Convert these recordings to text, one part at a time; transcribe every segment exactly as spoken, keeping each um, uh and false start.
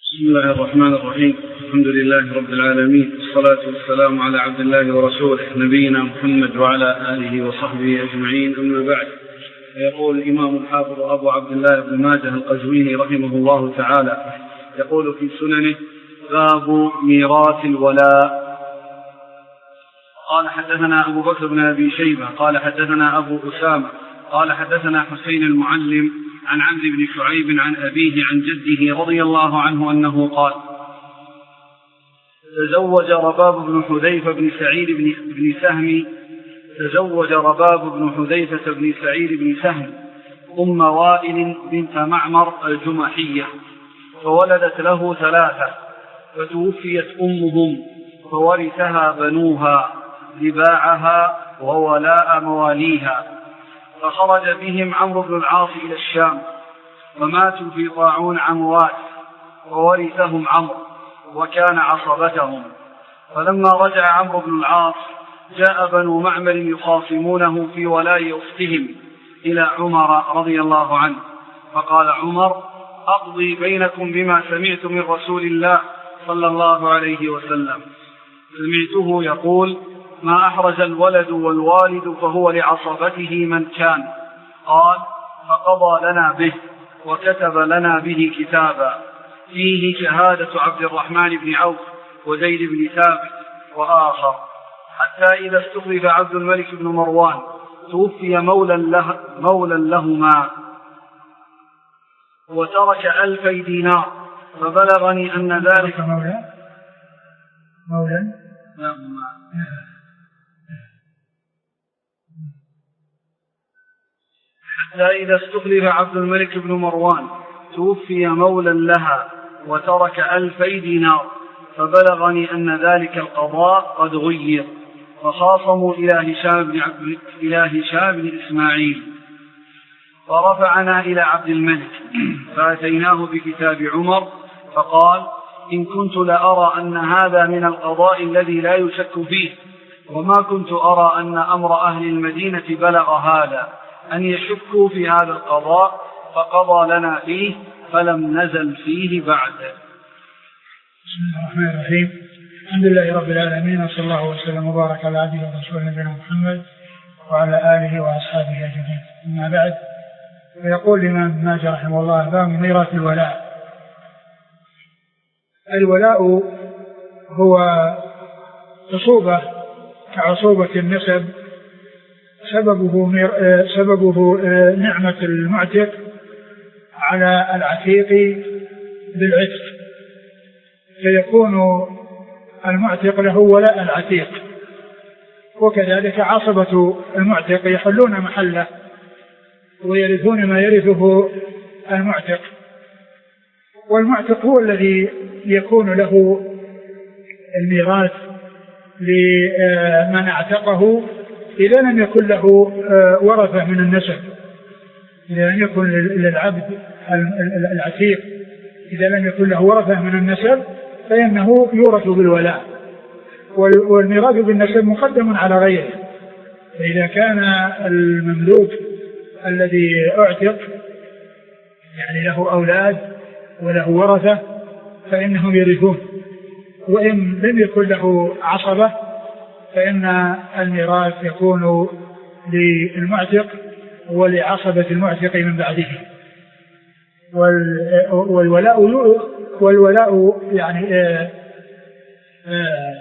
بسم الله الرحمن الرحيم. الحمد لله رب العالمين، والصلاة والسلام على عبد الله ورسوله نبينا محمد وعلى آله وصحبه أجمعين، أما بعد. يقول الإمام الحافظ أبو عبد الله بن ماجه القزويني رحمه الله تعالى، يقول في سننه: باب ميراث الولاء. قال حدثنا أبو بكر بن أبي شيبة قال حدثنا أبو أسامة قال حدثنا حسين المعلم عن عمرو بن شعيب عن أبيه عن جده رضي الله عنه أنه قال: تزوج رباب بن حذيفة بن سعيد بن, بن سهم تزوج رباب بن حذيفة بن سعيد بن سهم أم وائل بنت معمر الجمحية، فولدت له ثلاثة، فتوفيت أمهم فورثها بنوها لباعها وولاء مواليها، فخرج بهم عمرو بن العاص إلى الشام، وماتوا في طاعون عموات، وورثهم عمرو وكان عصبتهم. فلما رجع عمرو بن العاص جاء بنو معمر يخاصمونه في ولاء أختهم إلى عمر رضي الله عنه، فقال عمر: أقضي بينكم بما سمعت من رسول الله صلى الله عليه وسلم. سمعته يقول: ما أحرز الولد والوالد فهو لعصبته من كان. قال: فقضى لنا به وكتب لنا به كتابا فيه شهادة عبد الرحمن بن عوف وزيد بن ثابت وآخر، حتى إذا استخلف عبد الملك بن مروان توفي مولى, له مولى لهما وترك ألفي دينار، فبلغني أن ذلك مولى مولى حتى إذا استخلف عبد الملك بن مروان توفي مولى لها وترك ألفي دينار، فبلغني أن ذلك القضاء قد غير، فخاصموا إلى هشام بن, عبد... إلى هشام بن إسماعيل، فرفعنا إلى عبد الملك فأتيناه بكتاب عمر، فقال: إن كنت لأرى أن هذا من القضاء الذي لا يشك فيه، وما كنت أرى أن أمر أهل المدينة بلغ هذا أن يشكوا في هذا القضاء، فقضى لنا فيه فلم نزل فيه بعد. بسم الله الرحمن الرحيم. الحمد لله رب العالمين، وصلى الله وسلم وبارك على عبده ورسوله نبينا محمد وعلى آله وأصحابه أجمعين، أما بعد. فيقول الإمام ابن ماجه رحمه الله: باب ميراث الولاء. الولاء هو عصوبة كعصوبة النسب، سببه سببه نعمة المعتق على العتيق بالعتق، فيكون المعتق له ولاء العتيق، وكذلك عصبة المعتق يحلون محله ويرثون ما يرثه المعتق، والمعتق هو الذي يكون له الميراث لمن اعتقه إذا لم يكن له ورثة من النسب. إذا لم يكن للعبد العتيق إذا لم يكن له ورثة من النسب فإنه يورث بالولاء، والميراث بالنسب مقدم على غيره. فإذا كان المملوك الذي اعتق يعني له أولاد وله ورثة فإنهم يرثون، وإن لم يكن له عصبة فإن الميراث يكون للمعتق ولعصبة المعتق من بعده. والولاء والولاء يعني آآ آآ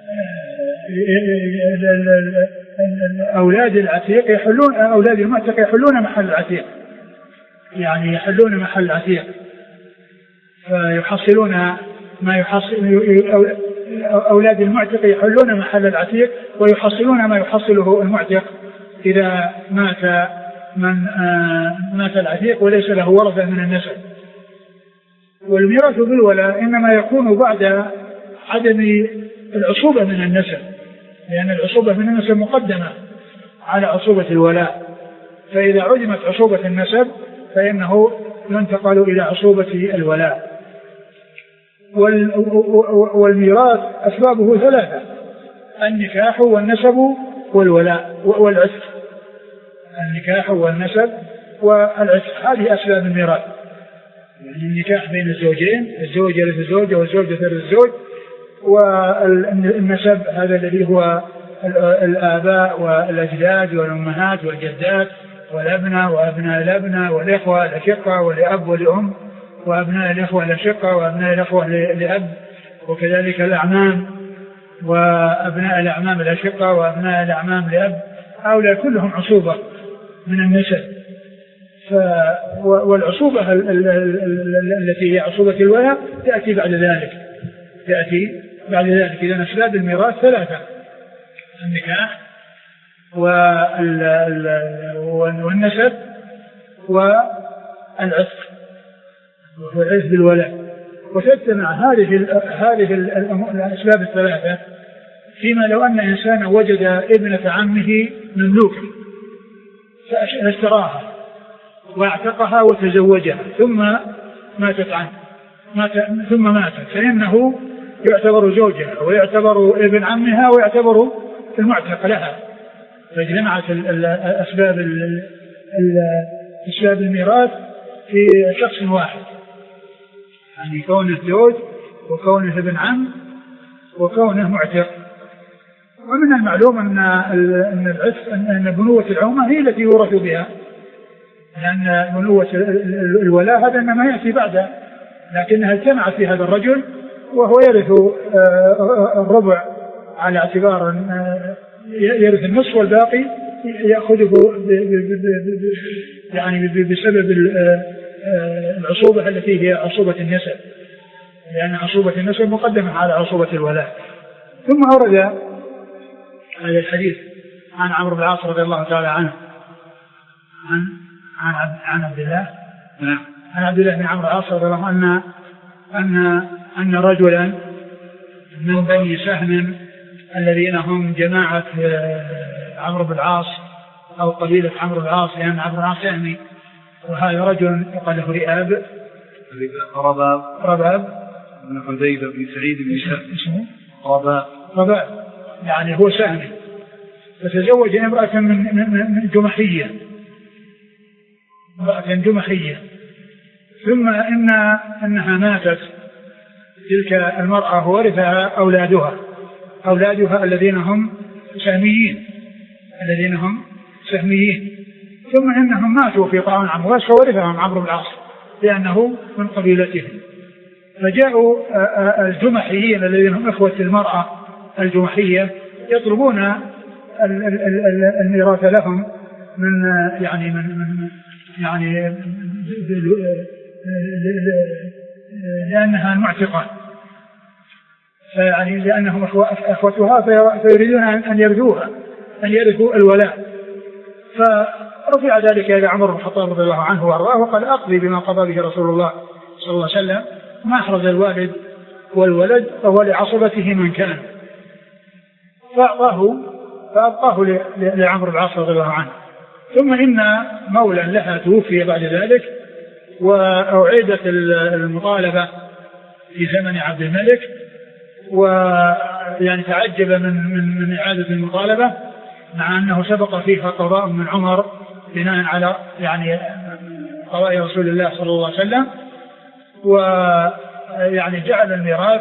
أولاد العتيق يحلون أولاد المعتق يحلون محل العتيق، يعني يحلون محل العتيق، فيحصلون ما يحصل أولاد المعتق يحلون محل العتيق ويحصلون ما يحصله المعتق إذا مات من مات العتيق وليس له ورثة من النسب. والميراث بالولاء إنما يكون بعد عدم العصوبة من النسب، لأن العصوبة من النسب مقدمة على عصوبة الولاء، فإذا عدمت عصوبة النسب فإنه ينتقل إلى عصوبة الولاء. والميراث أسبابه ثلاثة: النكاح والنسب والولاء والعتق. النكاح والنسب والعتق هذه أسباب الميراث. يعني النكاح بين الزوجين، الزوج يرث الزوجة والزوجة ترث الزوج. والنسب هذا الذي هو الآباء والأجداد والأمهات والجدات والأبناء وأبناء الأبناء والإخوة الأشقة والأب والأم وأبناء الإخوة الأشقة وأبناء الإخوة لأب، وكذلك الأعمام وأبناء الأعمام الأشقة وأبناء الأعمام لأب، هؤلاء كلهم عصوبة من النسب. والعصوبة التي هي عصوبة الولاء تأتي بعد ذلك، تأتي بعد ذلك. إذن أسباب الميراث ثلاثة: النكاح والنسب والعتق والعتق بالولاء. وتجتمع هذه هذه الأسباب الثلاثة فيما لو أن إنسانا وجد ابنة عمه مملوكة فاشتراها واعتقها وتزوجها ثم ماتت عنه مات ثم ماتت، فإنه يعتبر زوجها ويعتبر ابن عمها ويعتبر المعتق لها. فجمعت الأسباب أسباب الميراث في شخص واحد، يعني كونه زوج وكونه ابن عم وكونه معتق. ومن المعلوم أن أن العتق أن بنوة العمومة هي التي يورث بها، لأن بنوة الولاء هذا إنما يأتي بعده، لكنها اجتمعت في هذا الرجل وهو يرث الربع على اعتبار يرث النصف والباقي يأخذه يعني بسبب العصوبة التي هي عصوبة النسب، لأن عصوبة النسب مقدمة على عصوبة الولاء. ثم أورد هذا الحديث عن عمرو بن العاص رضي الله تعالى عنه عن عن عبد, عن عبد الله عن عبد الله بن عمرو بن العاص رضي الله عنه أن أن رجلا من بني سهم الذين هم جماعة عمرو بن العاص أو قبيلة عمرو بن العاص، لأن عمرو بن العاص سهمي، وهذا رجل يقال له رئاب رباب رباب بن حذيفة بن سعيد بن سهم اسمه رباب رباب يعني هو سهمي، فتزوج امرأة من, من جمحية امرأة جمحية ثم إن أنها ماتت تلك المرأة وورثها أولادها أولادها الذين هم سهميين الذين هم سهميين ثم إنهم ماتوا في طاعون عمواس فورثهم عمرو بن العاص لأنه من قبيلتهم. فجاءوا الجمحيين الذين هم إخوة المرأة الجمحية يطلبون الميراث لهم من يعني من, من يعني لأنها المعتقة، فيعني لأنهم أخوتها فيريدون أن يرثوها أن يرثوا الولاء. فرفع ذلك إلى عمر بن الخطاب رضي الله عنه وأرضاه وقال أقضي بما قضى به رسول الله صلى الله عليه وسلم، ما أحرز الوالد والولد فهو لعصبته من كان، فأعطاه فأبقاه لعمر بن العاص رضي الله عنه. ثم إن مولا لها توفي بعد ذلك وأعيدت المطالبة في زمن عبد الملك، ويعني تعجب من, من, من إعادة المطالبة مع أنه سبق فيها قضاء من عمر بناء على يعني قضاء رسول الله صلى الله عليه وسلم، ويعني جعل الميراث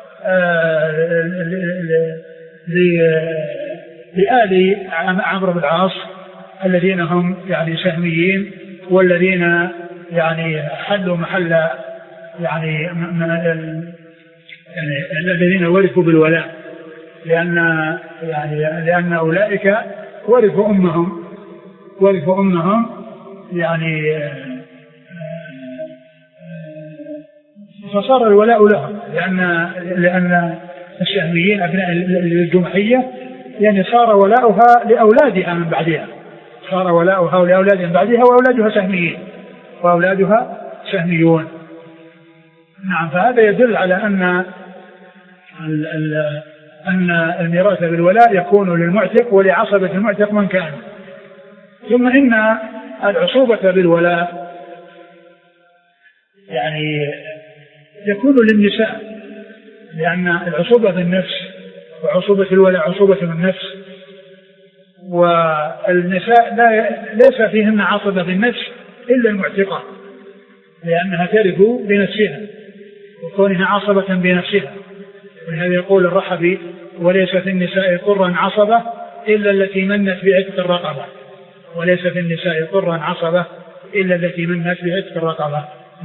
لآل عمرو بن العاص الذين هم يعني سهميين والذين يعني حلوا محل يعني, يعني الذين ورثوا بالولاء، لأن يعني لأن أولئك ورثوا أمهم ورثوا أمهم يعني فصار الولاء لهم، لأن لأن السهميين أبناء الجمحية يعني صار ولاؤها لأولادها من بعدها صار ولاؤها لأولادها من بعدها وأولادها سهميين وأولادها سهميون. نعم، فهذا يدل على أن أن الميراث بالولاء يكون للمعتق ولعصبة المعتق من كان. ثم إن العصوبة بالولاء يعني يكون للنساء، لأن العصوبة بالنفس وعصوبة الولاء عصوبة بالنفس، والنساء لا ليس فيهن عصبة بالنفس إلا المعتقة، لأنها ترث بنفسها وكونها عصبة بنفسها. ولهذا يقول الرحبي: وليس في النساء طرا عصبة إلا التي منت بعتق الرقبة. وليس في النساء طرا عصبة إلا التي منت بعتق الرقبة.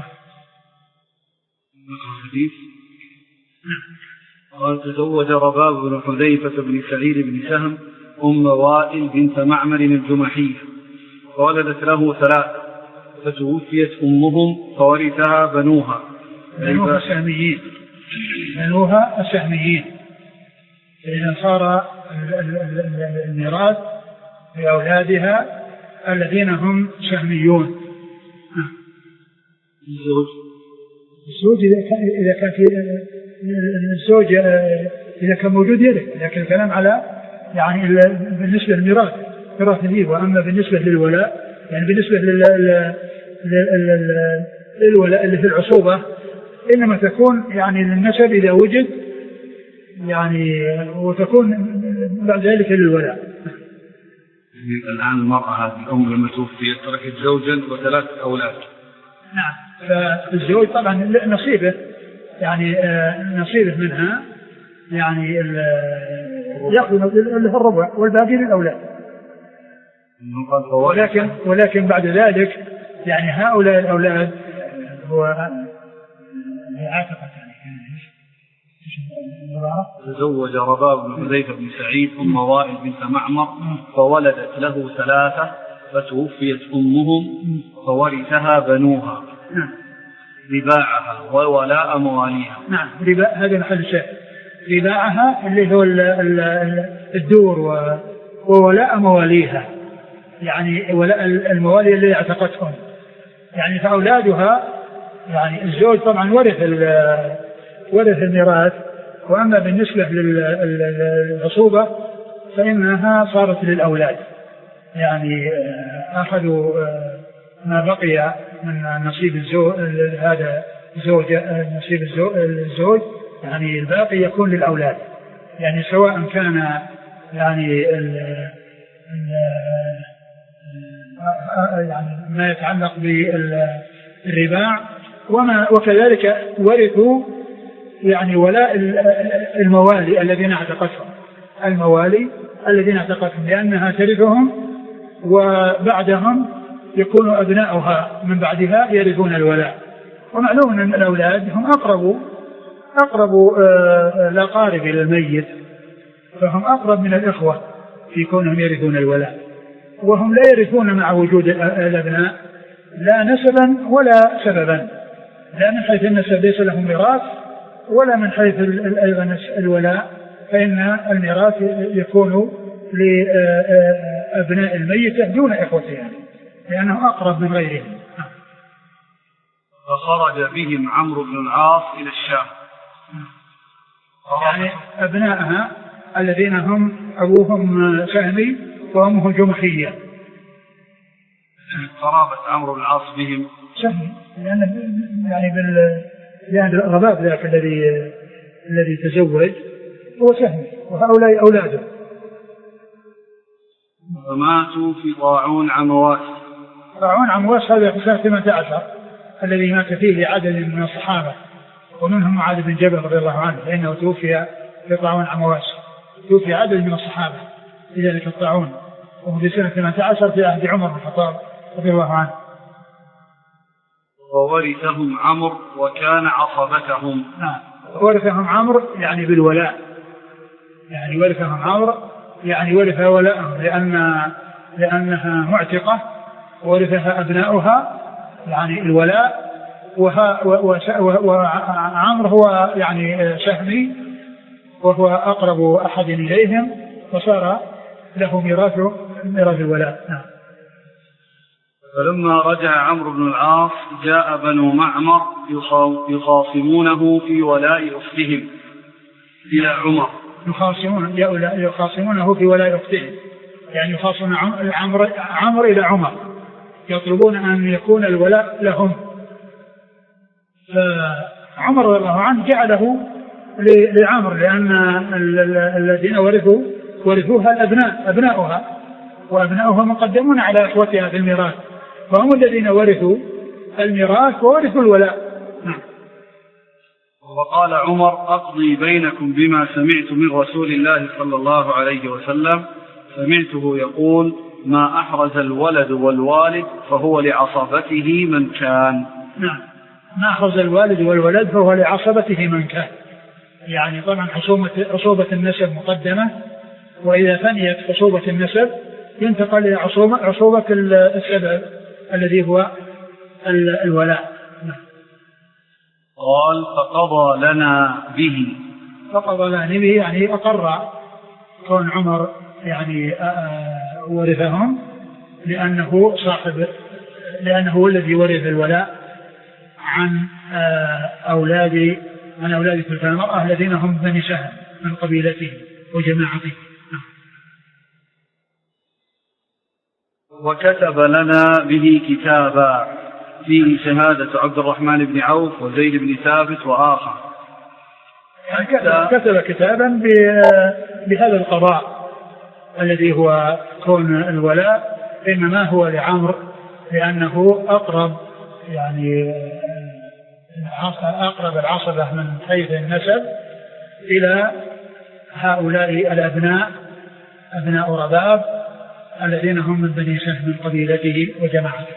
قال: تزوج رباب بن حذيفة بن سعيد بن سهم أم وائل بنت معمر الجمحية، فولدت له ثلاث، فتوفيت أمهم فورثها بنوها. بنوها السهميين بنوها السهميين إذا صار الميراث لأولادها الذين هم سهميون. الزوج الزوج إذا كان في الزوج إذا كان موجود يرث، لكن الكلام على يعني بالنسبة للميراث ميراث الهيب. وأما بالنسبة للولاء يعني بالنسبة للولاء اللي في العصوبة إنما تكون يعني للنسب إذا وجد يعني، وتكون بعد ذلك للولاء. الآن المرأة هذه الأم لما توفيت تركت زوجا وثلاث أولاد. نعم. فالزوج طبعا نصيبه يعني نصيبه منها يعني يأخذ له الربع والباقي للأولاد. ولكن ولكن بعد ذلك يعني هؤلاء الأولاد هو عاتقة يعني. تزوج رباب بن حذيفة بن سعيد أم وائل بنت معمر فولدت له ثلاثة، فتوفيت أمهم فورثها بنوها. نعم. رباعها وولاء مواليها. نعم. رباء هذا محل الشاهد. رباعها اللي هو الدور وولاء مواليها يعني ولاء الموالي اللي اعتقتهم يعني. فأولادها يعني الزوج طبعا ورث ورث الميراث. وأما بالنسبة للعصوبة فإنها صارت للأولاد يعني أخذوا ما بقي من نصيب الزوج هذا زوج نصيب الزوج يعني الباقي يكون للأولاد يعني، سواء كان يعني ال يعني ما يتعلق بالرباع وما وكذلك ورثوا يعني ولاء الموالي الذين اعتقتهم الموالي الذين اعتقتهم لأنها ترثهم، وبعدهم يكون أبناؤها من بعدها يرثون الولاء. ومعلوم أن الأولاد هم أقرب أقرب الأقارب إلى الميت، فهم أقرب من الإخوة في كونهم يرثون الولاء، وهم لا يرثون مع وجود الأبناء لا نسبا ولا سببا، لا من حيث النسب ليس لهم ميراث، ولا من حيث أيضا الولاء فإن الميراث يكون لأبناء الميت دون إخوتهم لأنه أقرب من غيرهم. فخرج بهم عمرو بن العاص إلى الشام يعني أبنائها الذين هم أبوهم سهمي وأمه جمحية. قرابة عمرو بن العاص بهم سهمي لأن يعني بال يعني الرباب ذاك الذي الذي تزوج هو سهمي وهؤلاء أولاده. وماتوا في طاعون عمواس. طاعون عمواس هذا في سنة ثمانية عشر الذي مات فيه عدد من الصحابة ومنهم معاذ بن جبل رضي الله عنه، فإنه توفي في طاعون عمواس، توفي عدد من الصحابة في ذلك الطاعون، وهو في سنة ثمانية عشر في عهد عمر بن الخطاب رضي الله عنه. وورثهم عمرو وكان عصبتهم. نعم. ورثهم عمرو يعني بالولاء، يعني ورثهم عمرو يعني ورث ولاءهم لأن لأنها معتقة، ورثها أبناؤها يعني الولاء، وعمرو هو يعني سهمي وهو أقرب أحد إليهم، فصار له ميراث ميراث الولاء. نعم. فلما رجع عمرو بن العاص جاء بنو معمر يخاصمونه في ولاء أختهم إلى عمر. يخاصمون يخاصمونه في ولاء أختهم يعني يخاصمون عمرو عمرو إلى عمر، يطلبون أن يكون الولاء لهم. فعمر رضي الله عنه جعله لعمر لأن الذين ورثوا ورثوها الأبناء أبناؤها، وأبناؤها مقدمون على إخوتها في الميراث، فهم الذين ورثوا الميراث وورثوا الولاء. نعم. وقال عمر أقضي بينكم بما سمعت من رسول الله صلى الله عليه وسلم، سمعته يقول ما أحرز الولد والوالد فهو لعصبته من كان. نعم، ما أحرز الوالد والولد فهو لعصبته من كان، يعني طبعا عصوبة النسب مقدمة، وإذا فنيت عصوبة النسب ينتقل إلى عصوبة, عصوبة السبب الذي هو الولاء. قال فقضى لنا به. فقضى لنا به يعني أقر كون عمر يعني ورثهم، لأنه صاحب لأنه هو الذي ورث الولاء عن أولاد عن أولاد تلك المرأة الذين هم بني سهم من قبيلته وجماعته. وكتب لنا به كتابا فيه شهادة عبد الرحمن بن عوف وزيد بن ثابت وآخر. كتب كتابا بهذا القضاء الذي هو كون الولاء إنما هو لعمر، لأنه أقرب يعني أقرب العصبة من حيث النسب إلى هؤلاء الأبناء أبناء رباب الذين هم من بني سهم من قبيلته وجماعته.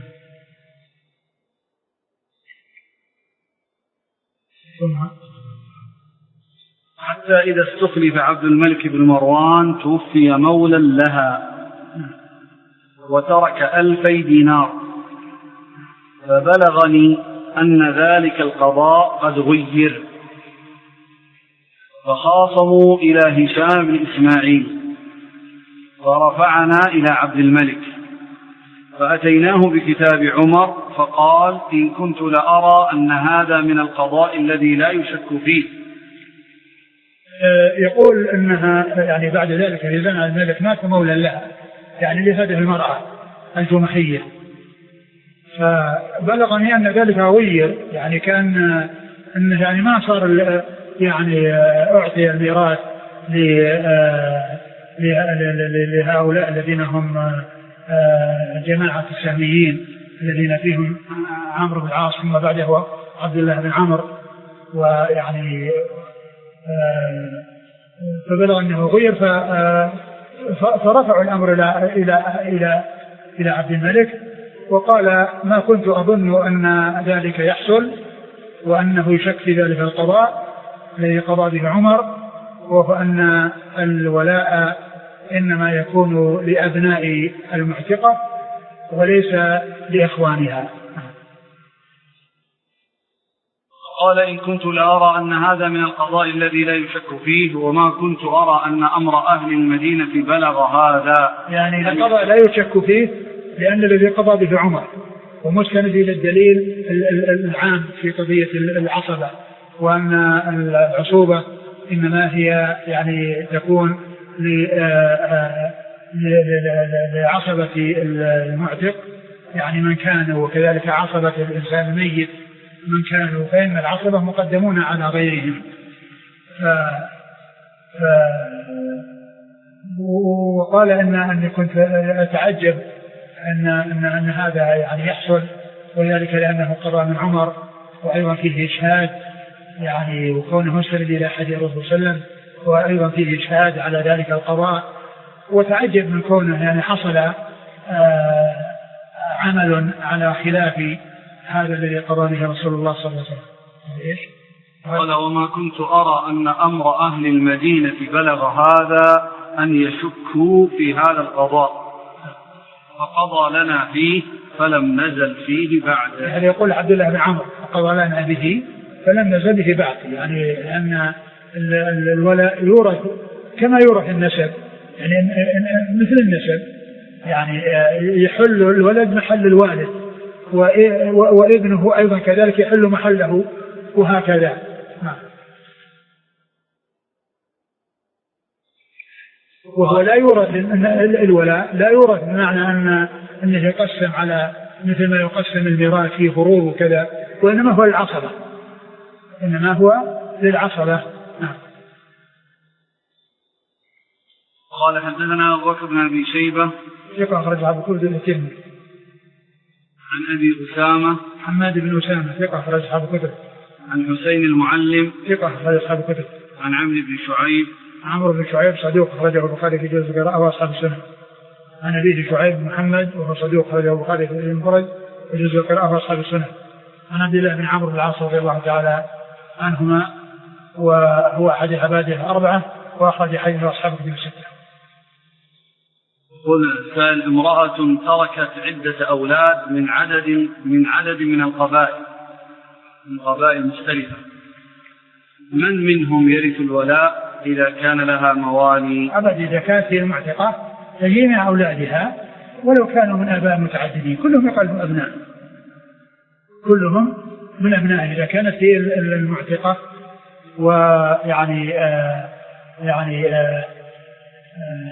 حتى إذا استخلف عبد الملك بن مروان توفي مولا لها وترك ألفي دينار، فبلغني أن ذلك القضاء قد غير، فخاصموا إلى هشام بن إسماعيل فرفعنا إلى عبد الملك، فأتيناه بكتاب عمر فقال إن كنت لأرى أن هذا من القضاء الذي لا يشك فيه. يقول أنها يعني بعد ذلك في زمن الملك مات مولا لها، يعني لهذه المرأة الجمحية، فبلغني أن ذلك غير، يعني كان أنه يعني ما صار يعني أعطي الميراث لهؤلاء الذين هم جماعة السهميين الذين فيهم عمرو بن العاص ثم بعده عبد الله بن عمرو، ويعني فبلغ أنه غير، فرفعوا الأمر إلى إلى إلى إلى عبد الملك، وقال ما كنت أظن أن ذلك يحصل وأنه يشك في ذلك القضاء الذي قضى به عمر، وهو أن الولاء إنما يكون لأبناء المعتقة وليس لإخوانها. قال إن كنت لأرى أن هذا من القضاء الذي لا يشك فيه، وما كنت أرى أن أمر أهل المدينة بلغ هذا. يعني القضاء لا يشك فيه لأن الذي قضى به عمر، ومستند إلى الدليل العام في قضية العصبة، وأن العصوبة إنما هي يعني تكون لعصبة المعتق يعني من كان، وكذلك عصبة الإنسان الميت من كانوا، فإن العصبة مقدمون على غيرهم. ف... ف... وقال إن أني كنت أتعجب أن, أن, أن هذا يعني يحصل، وذلك لأنه قضى من عمر، وأيضا فيه إشهاد يعني وكونه مسند إلى حديث الرسول صلى الله عليه وسلم، وأيضا فيه إشهاد على ذلك القضاء، وتعجب من كونه يعني حصل آه عمل على خلاف هذا الذي قضى به رسول الله صلى الله عليه وسلم. إيش؟ قال وما كنت أرى أن أمر أهل المدينة بلغ هذا أن يشكوا في هذا القضاء، فقضى لنا فيه فلم نزل فيه بعد. يعني يقول عبد الله بن عمرو فقضى لنا به فلم نزل به بعد، يعني لأن الولاء يورث كما يورث النسب، يعني مثل النسب، يعني يحل الولد محل الوالد، وابنه أيضا كذلك يحل محله، وهكذا. وهو لا يورث الولاء لا يورث بمعنى أن أنه يقسم على مثل ما يقسم الميراث في فروض وكذا، وإنما هو للعصبة، إنما هو للعصبة. قال حدثنا أبو بكر بن أبي شيبة يقرأ خرج أبو كل الترمذي عن أبي أسامة حماد بن أسامة ثقة أخرج أصحاب الكتب. عن حسين المعلم ثقة أخرج أصحاب الكتب. عن عمرو بن شعيب عمرو بن شعيب صدوق أخرجه البخاري في جزء القراءة وأصحاب السنة. عن أبيه شعيب محمد وهو صدوق أخرجه البخاري في المفرد وجزء القراءة وأصحاب السنة. عن عبد الله بن عمرو بن العاص رضي الله تعالى عنهما وهو أحد عباده الأربعة وأخرج حديث أصحاب الكتب الستة. قل سأل امرأة تركت عدة أولاد من عدد من عدد من القبائل من قبائل مختلفة، من منهم يرث الولاء إذا كان لها موالي؟ أبدا، إذا كانت هي المعتقة فجميع أولادها ولو كانوا من آباء متعددين كلهم يقلبوا أبناء، كلهم من أبناء إذا كانت هي المعتقة. ويعني آه يعني آه آه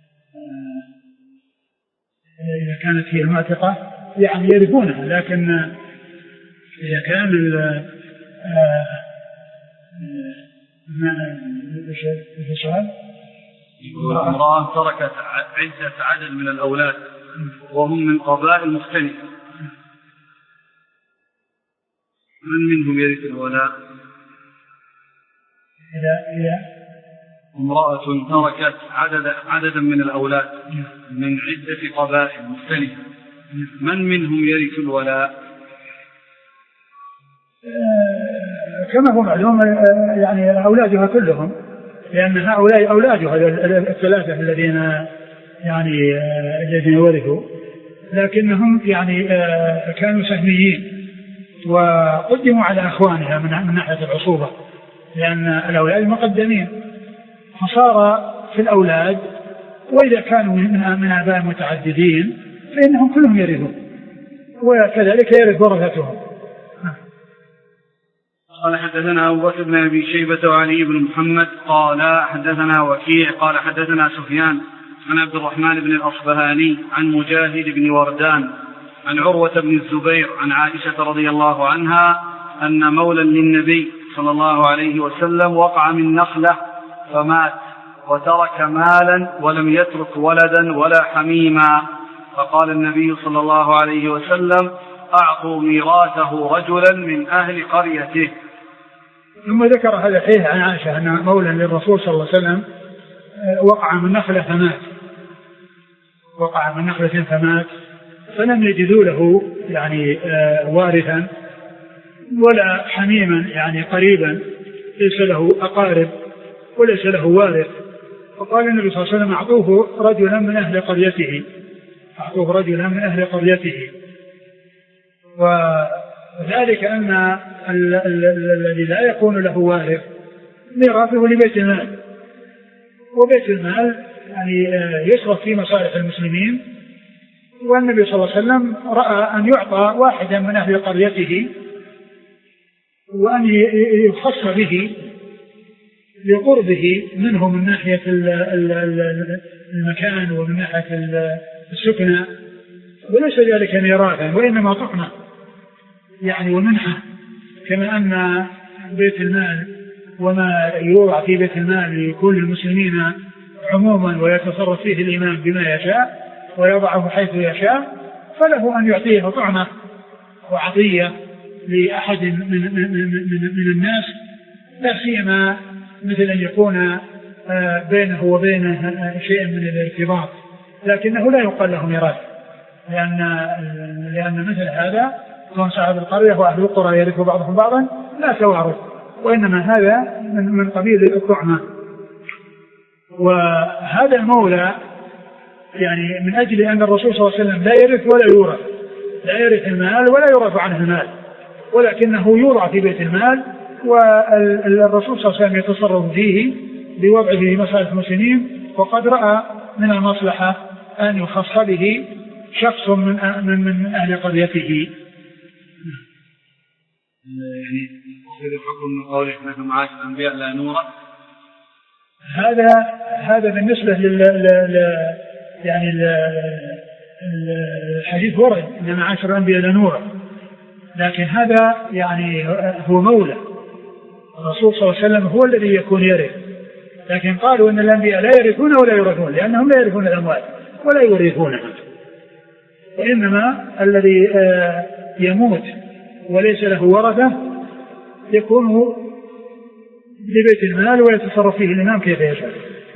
إذا كانت هي المعتقة يعني يرثونها، لكن إذا كان السؤال امرأة تركت عدة عدد من الأولاد وهم من قبائل مختلفة، من منهم يرث الولاء؟ إذا إذا امرأة تركت عدد عددا من الأولاد من عدة قبائل مختلفة، من منهم يرث الولاء؟ كما هو معلوم يعني أولادها كلهم، لأن هؤلاء أولادها الثلاثة الذين يعني الذين ورثوا، لكنهم يعني كانوا سهميين وقدموا على أخوانها من ناحية العصوبة، لأن الأولاد مقدمين، فصار في الأولاد وإذا كانوا من آباء متعددين فإنهم كلهم يرثون، وكذلك يرث ورثتهم. قال حدثنا أبو بكر بن أبي شيبة وعلي بن محمد قال حدثنا وكيع قال حدثنا سفيان عن عبد الرحمن بن الأصبهاني عن مجاهد بن وردان عن عروة بن الزبير عن عائشة رضي الله عنها أن مولا للنبي صلى الله عليه وسلم وقع من نخلة فمات وترك مالا ولم يترك ولدا ولا حميما، فقال النبي صلى الله عليه وسلم أعطوا ميراثه رجلا من أهل قريته. ثم ذكر هذا الحديث عن عائشة أن مولا للرسول صلى الله عليه وسلم وقع من نخلة فمات وقع من نخلة فمات فلم يجدوا له يعني وارثا ولا حميما يعني قريبا، ليس له أقارب وليس له وارث، فقال النبي صلى الله عليه وسلم أعطوه رجلا من أهل قريته أعطوه رجلا من أهل قريته. وذلك أن الذي لا يكون له وارث ميراثه لبيت المال، وبيت المال يعني يصرف في مصالح المسلمين، والنبي صلى الله عليه وسلم رأى أن يعطى واحدا من أهل قريته وأن يخص به لقربه منه من ناحية المكان ومن ناحية السكنة، وليس ذلك ميراثا وإنما طعمة يعني ومنحة، كما أن بيت المال وما يوضع في بيت المال لكل المسلمين عموما ويتصرف فيه الإمام بما يشاء ويضعه حيث يشاء، فله أن يعطيه طعمة وعطية لأحد من, من, من, من الناس، لا سيما مثل أن يكون بينه وبينه شيء من الارتباط، لكنه لا يقال له ميراث، لأن, لأن مثل هذا كون صاحب القرية وأهل القرى يرثوا بعضهم بعضا لا توارث، وإنما هذا من, من قبيل الطعمة. وهذا المولى يعني من أجل أن الرسول صلى الله عليه وسلم لا يرث ولا يورث، لا يرث المال ولا يورث عنه المال، ولكنه يوضع في بيت المال، والرسول صلى الله عليه وسلم يتصرف فيه بوضعه في مصالح المسلمين، وقد رأى من المصلحة أن يخص به شخص من من أهل قريته. يعني يصير حكم قوله نحن معاشر الأنبياء لا نورث، هذا هذا بالنسبة لل ل... يعني ال... الحديث ورد إن معاشر الأنبياء لا نورث، لكن هذا يعني هو مولى الرسول صلى الله عليه وسلم، هو الذي يكون يرث، لكن قالوا أن الأنبياء لا يرثون ولا يورثون لأنهم لا يرثون الأموال ولا يورثونها، وإنما الذي يموت وليس له ورثة يكون لبيت المال ويتصرف فيه الإمام كيف يشاء.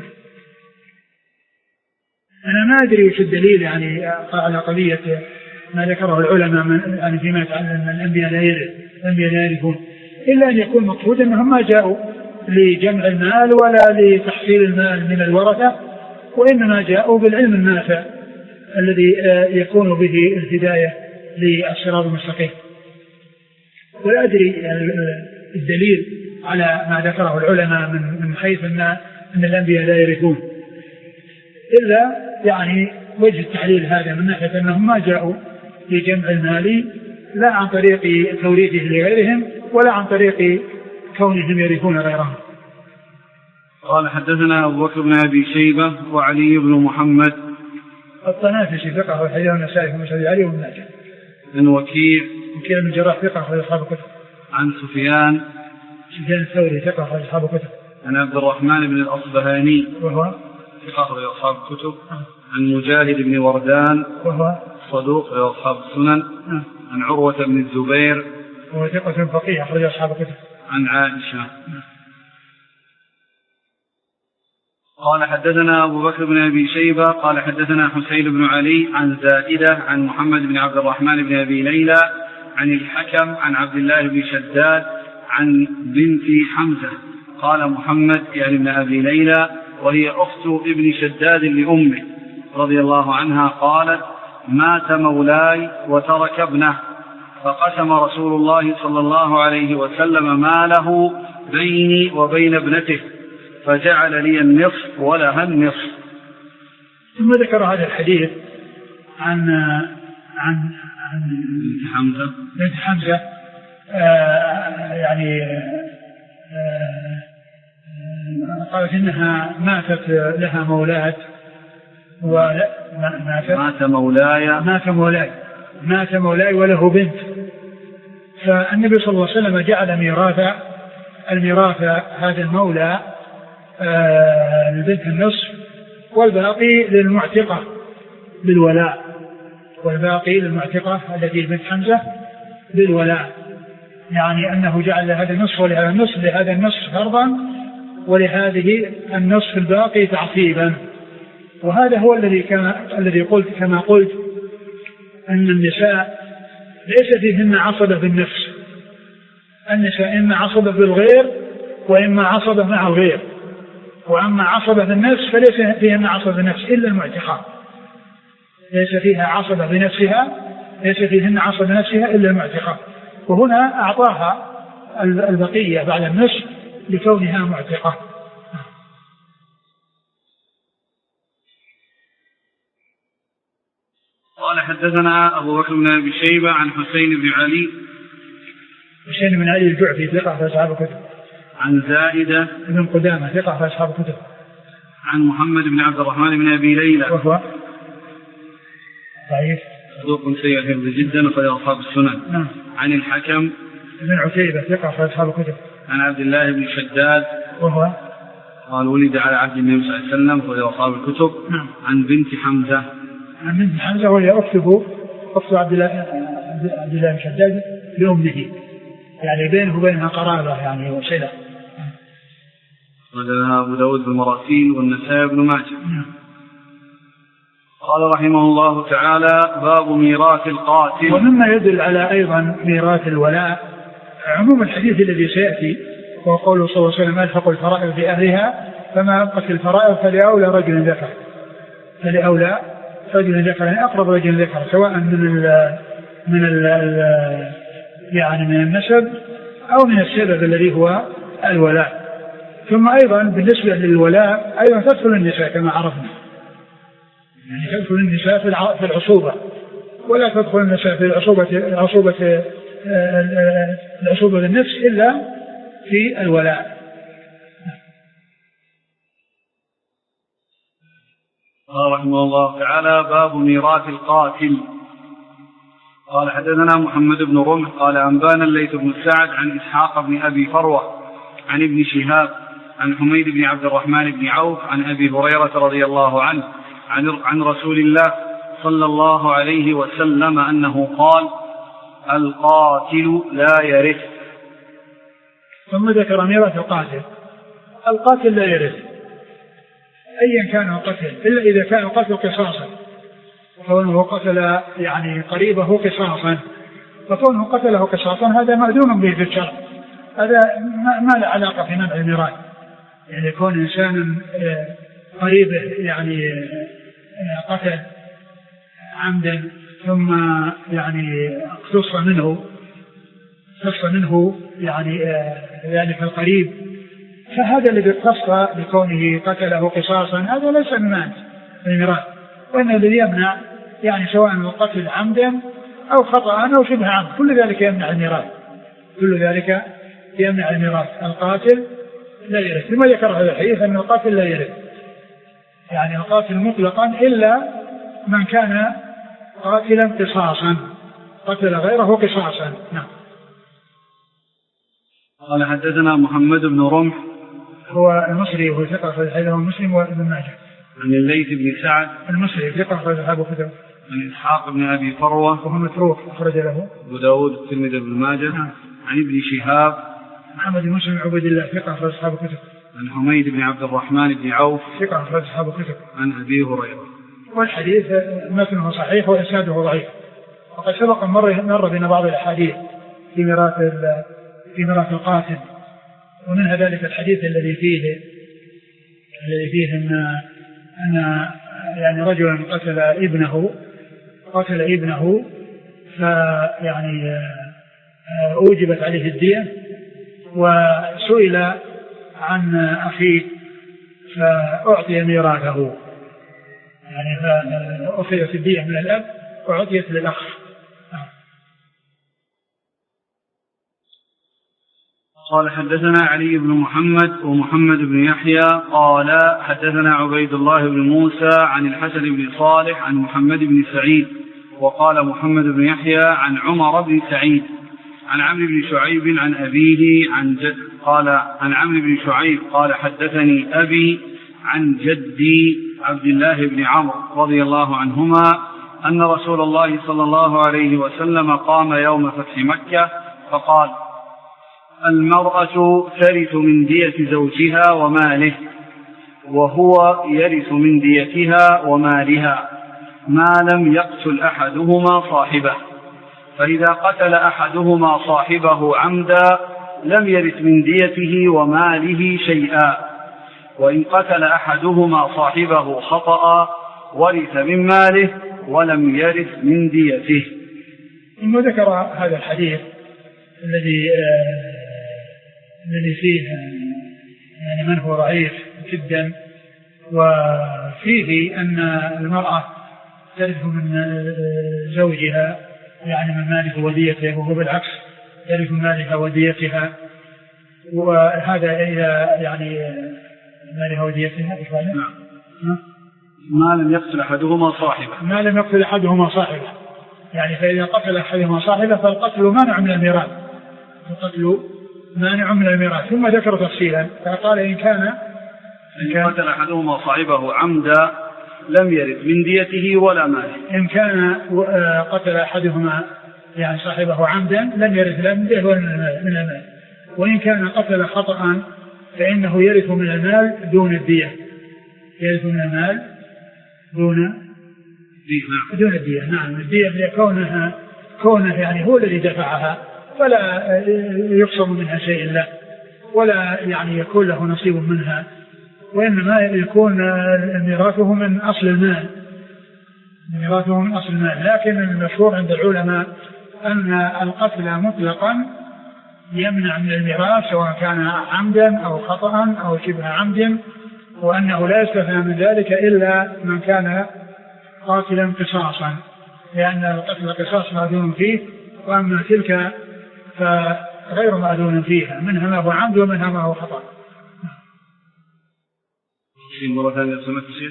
أنا ما أدري وش الدليل يعني على قضية ما ذكره العلماء من يعني فيما يتعلم من الأنبياء لا يرث الأنبياء لا يرثون، إلا أن يكون مقصود أنهم ما جاءوا لجمع المال ولا لتحصيل المال من الورثة، وإنما جاءوا بالعلم النافع الذي يكون به الهداية للصراط المستقيم. ولا أدري الدليل على ما ذكره العلماء من حيث أن أن الأنبياء لا يرثون، إلا يعني وجه التحليل هذا من ناحية أنهم ما جاءوا لجمع المال لا عن طريق توريثه لغيرهم ولا عن طريق كونهم يرثون غيرهم. قال حدثنا أبو بكر بن أبي شيبة وعلي بن محمد الطنافسي ثقة والحديث النسائي في مسند علي بن ماجه. عن وكيع وكيع بن جراح ثقة في أصحاب الكتب. عن سفيان سفيان الثوري ثقة في أصحاب الكتب. عن عبد الرحمن بن الأصبهاني وهو ثقة في أصحاب الكتب. عن مجاهد بن وردان وهو صدوق في أصحاب السنن. عن عروة بن الزبير وهو ثقة فقيه أخرج أصحاب الكتب. عن عائشة. قال حدثنا أبو بكر بن أبي شيبة قال حدثنا حسين بن علي عن زائدة عن محمد بن عبد الرحمن بن أبي ليلى عن الحكم عن عبد الله بن شداد عن بنت حمزة. قال محمد يعني بن أبي ليلى وهي أخت ابن شداد لأمه رضي الله عنها قالت مات مولاي وترك ابنه فقسم رسول الله صلى الله عليه وسلم ماله بيني وبين ابنته فجعل لي النصف ولها النصف. ثم ذكر هذا الحديث عن عن عن بنت حمزة بنت حمزة آه يعني آه قالت إنها ماتت لها مولاة ولا مات مات مولاي مات مولاي مات مولاي وله بنت، فالنبي صلى الله عليه وسلم جعل ميراث الميراث هذا المولى آه لبنت النصف والباقي للمعتقة بالولاء، والباقي للمعتقة التي بنت حمزة بالولاء، يعني أنه جعل لهذا النصف ولهذا النصف، لهذا النصف فرضا ولهذه النصف الباقي تعصيبا. وهذا هو الذي كان الذي قلت كما قلت أن النساء ليس فيهن عصبة بالنفس، النساء إما عصبة بالغير وإما عصبة مع الغير، وأما عصبة بالنفس فليس فيهن عصبة بالنفس إلا المعتقة، ليس فيها عصبة بنفسها ليس فيهن عصبة بنفسها إلا المعتقة، وهنا أعطاها البقية بعد النصف لكونها معتقة. قال حدثنا أبو بكر بن أبي شيبة عن حسين بن علي حسين بن علي الجعفي ثقة في أصحاب الكتب. عن زائدة بن قدامة ثقة في أصحاب الكتب. عن محمد بن عبد الرحمن بن أبي ليلى وهو ضعيف صدوق سيء الحفظ جدا وقد أصحاب السنن. نعم. عن الحكم بن عتيبة ثقة في أصحاب الكتب. عن عبد الله بن شداد وهو قال ولد على عهد النبي صلى الله عليه وسلم وقد أصحاب الكتب. نعم. عن بنت حمزة عن بنت حمزة وهي أخته أخت عبد الله عبد الله بن شداد لأمه، يعني بينه وبينها قرابة يعني وصلة. وجدها أبو داود بالمراسيل والنسائي بن ماجه. قال رحمه الله تعالى باب ميراث القاتل. ومما يدل على أيضا ميراث الولاء عموم الحديث الذي سيأتي وقوله صلى الله عليه وسلم ألحق الفرائض بأهلها فما أبقت الفرائض فلأولى رجل ذكر فلأولى رجل ذكر يعني أقرب رجل ذكر سواء من ال من ال يعني من النسب أو من السبب الذي هو الولاء. ثم أيضا بالنسبة للولاء أيضا تدخل النساء كما عرفنا، يعني تدخل النساء في العصوبة ولا تدخل النساء في العصوبة العصوبة العصوبة للنفس إلا في الولاء. قال رحمه الله تعالى باب ميراث القاتل. قال حدثنا محمد بن رمح قال أنبانا الليث بن سعد عن إسحاق بن أبي فروة عن ابن شهاب عن حميد بن عبد الرحمن بن عوف عن أبي هريرة رضي الله عنه عن, عن رسول الله صلى الله عليه وسلم أنه قال القاتل لا يرث. ثم ذكر ميراث القاتل. القاتل لا يرث أيا كان القتل إلا إذا كان القتل قصاصا، وكونه قتل يعني قريبه قصاصا، فكونه قتله قصاصا هذا مأذون به في الشرع، هذا ما له علاقة في منع الميراث. يعني يكون إنسان قريبه يعني قتل عمدا ثم يعني اقتص منه اقتص منه يعني ذلك القريب، فهذا الذي اقتص بكونه قتله قصاصا هذا ليس من مانع الميراث، وإن الذي يمنع يعني سواء القتل عمدا أو خطأ أو شبه عمد كل ذلك يمنع الميراث، كل ذلك يمنع الميراث. القاتل لا يرث. لما ذكر هذا الحديث أن القاتل لا يرث، يعني القاتل مطلقا إلا من كان قاتلا قصاصا، قتل غيره قصاصا. نعم. قال حدثنا محمد بن رمح هو المصري وهو ثقة أخرج حديثه مسلم وابن ماجه. عن الليث بن سعد المصري ثقة أخرج أصحابه كتب. عن إسحاق بن أبي فروة وهو متروك أخرج له أبو داود الترمذي بن ماجه. نعم. عن ابن شهاب محمد بن مسلم عبد الله ثقة أخرج أصحابه كتب. عن حميد بن عبد الرحمن بن عوف ثقة أخرج أصحابه كتب. عن أبي هريرة. والحديث متنه صحيح وإسناده ضعيف، وقد سبق مر مر بين بعض الأحاديث في ميراث في ميراث القاتل، ومنها ذلك الحديث الذي فيه الذي فيه أن أن يعني رجلا قتل ابنه قتل ابنه فيعني أوجبت عليه الدية، وسئل عن أخيه فأعطي ميراثه، يعني فأخذت الدية من الأب وأعطيت للأخ. قال حدثنا علي بن محمد ومحمد بن يحيى قال حدثنا عبيد الله بن موسى عن الحسن بن صالح عن محمد بن سعيد، وقال محمد بن يحيى عن عمر بن سعيد عن عمرو بن شعيب عن أبيه عن جد قال عن عمرو بن شعيب قال حدثني أبي عن جدي عبد الله بن عمرو رضي الله عنهما أن رسول الله صلى الله عليه وسلم قام يوم فتح مكة فقال: المرأة ترث من دية زوجها وماله، وهو يرث من ديتها ومالها ما لم يقتل أحدهما صاحبه، فإذا قتل أحدهما صاحبه عمدا لم يرث من ديته وماله شيئا، وإن قتل أحدهما صاحبه خطأ ورث من ماله ولم يرث من ديته. ثم ذكر هذا الحديث الذي آه الذي فيه يعني من هو ضعيف جدا، وفيه أن المرأة ترث من زوجها يعني من ماله وديته، وهو بالعكس ترث من مالها وديتها، وهذا إذا يعني مالها وديتها نعم. ما لم يقتل أحدهما صاحبه ما لم يقتل أحدهما صاحبه يعني فإذا قتل أحدهما صاحبه فالقتل مانع من الميراث، القتل مانع من الميراث. ثم ذكر تفصيلا فقال إن كان إن قتل أحدهما صاحبه عمدا لم يرث من ديته ولا ماله. إن كان قتل أحدهما يعني صاحبه عمدا لم يرث لا من ديته ولا من المال، وإن كان قتل خطأ فإنه يرث من المال دون الدية، يرث من المال دون دون الدية. نعم. الدية لكونها كونه يعني هو الذي دفعها فلا يقسم منها شيء له ولا يعني يكون له نصيب منها، وإنما يكون ميراثه من أصل المال ميراثه من أصل المال. لكن المشهور عند العلماء أن القتل مطلقا يمنع من الميراث سواء كان عمدا أو خطأ أو شبه عمد، وأنه لا يستثنى من ذلك إلا من كان قاتلا قصاصا، لأن القتل قصاص مأذون فيه، وأما تلك فغير مأذون فيها، منها ما هو عمد ومنها ما هو خطأ. مرة ثانية سمعت شيء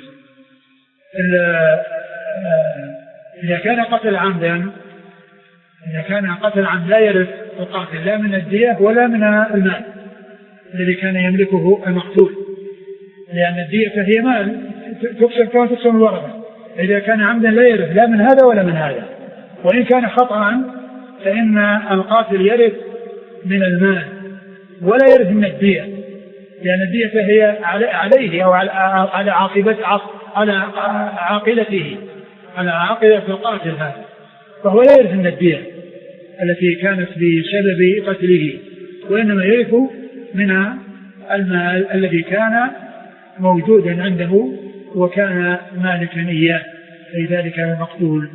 إذا كان قتل عمدا إذا كان قتل عمد لا يرث القاتل لا من الدية ولا من المال الذي كان يملكه المقتول، لأن الدية هي مال تقسم كما تقسم الورثة. إذا كان عمدا لا يرث لا من هذا ولا من هذا، وإن كان خطأ فإن القاتل يرث من المال ولا يرث من الدية، لأن الدية هي عليه أو على عاقبة على عاقلته على عاقلة القاتل هذا، فهو لا يرث من الدية التي كانت بسبب قتله، وإنما يرث من المال الذي كان موجودا عنده وكان مالكا إياه، لذلك المقتول.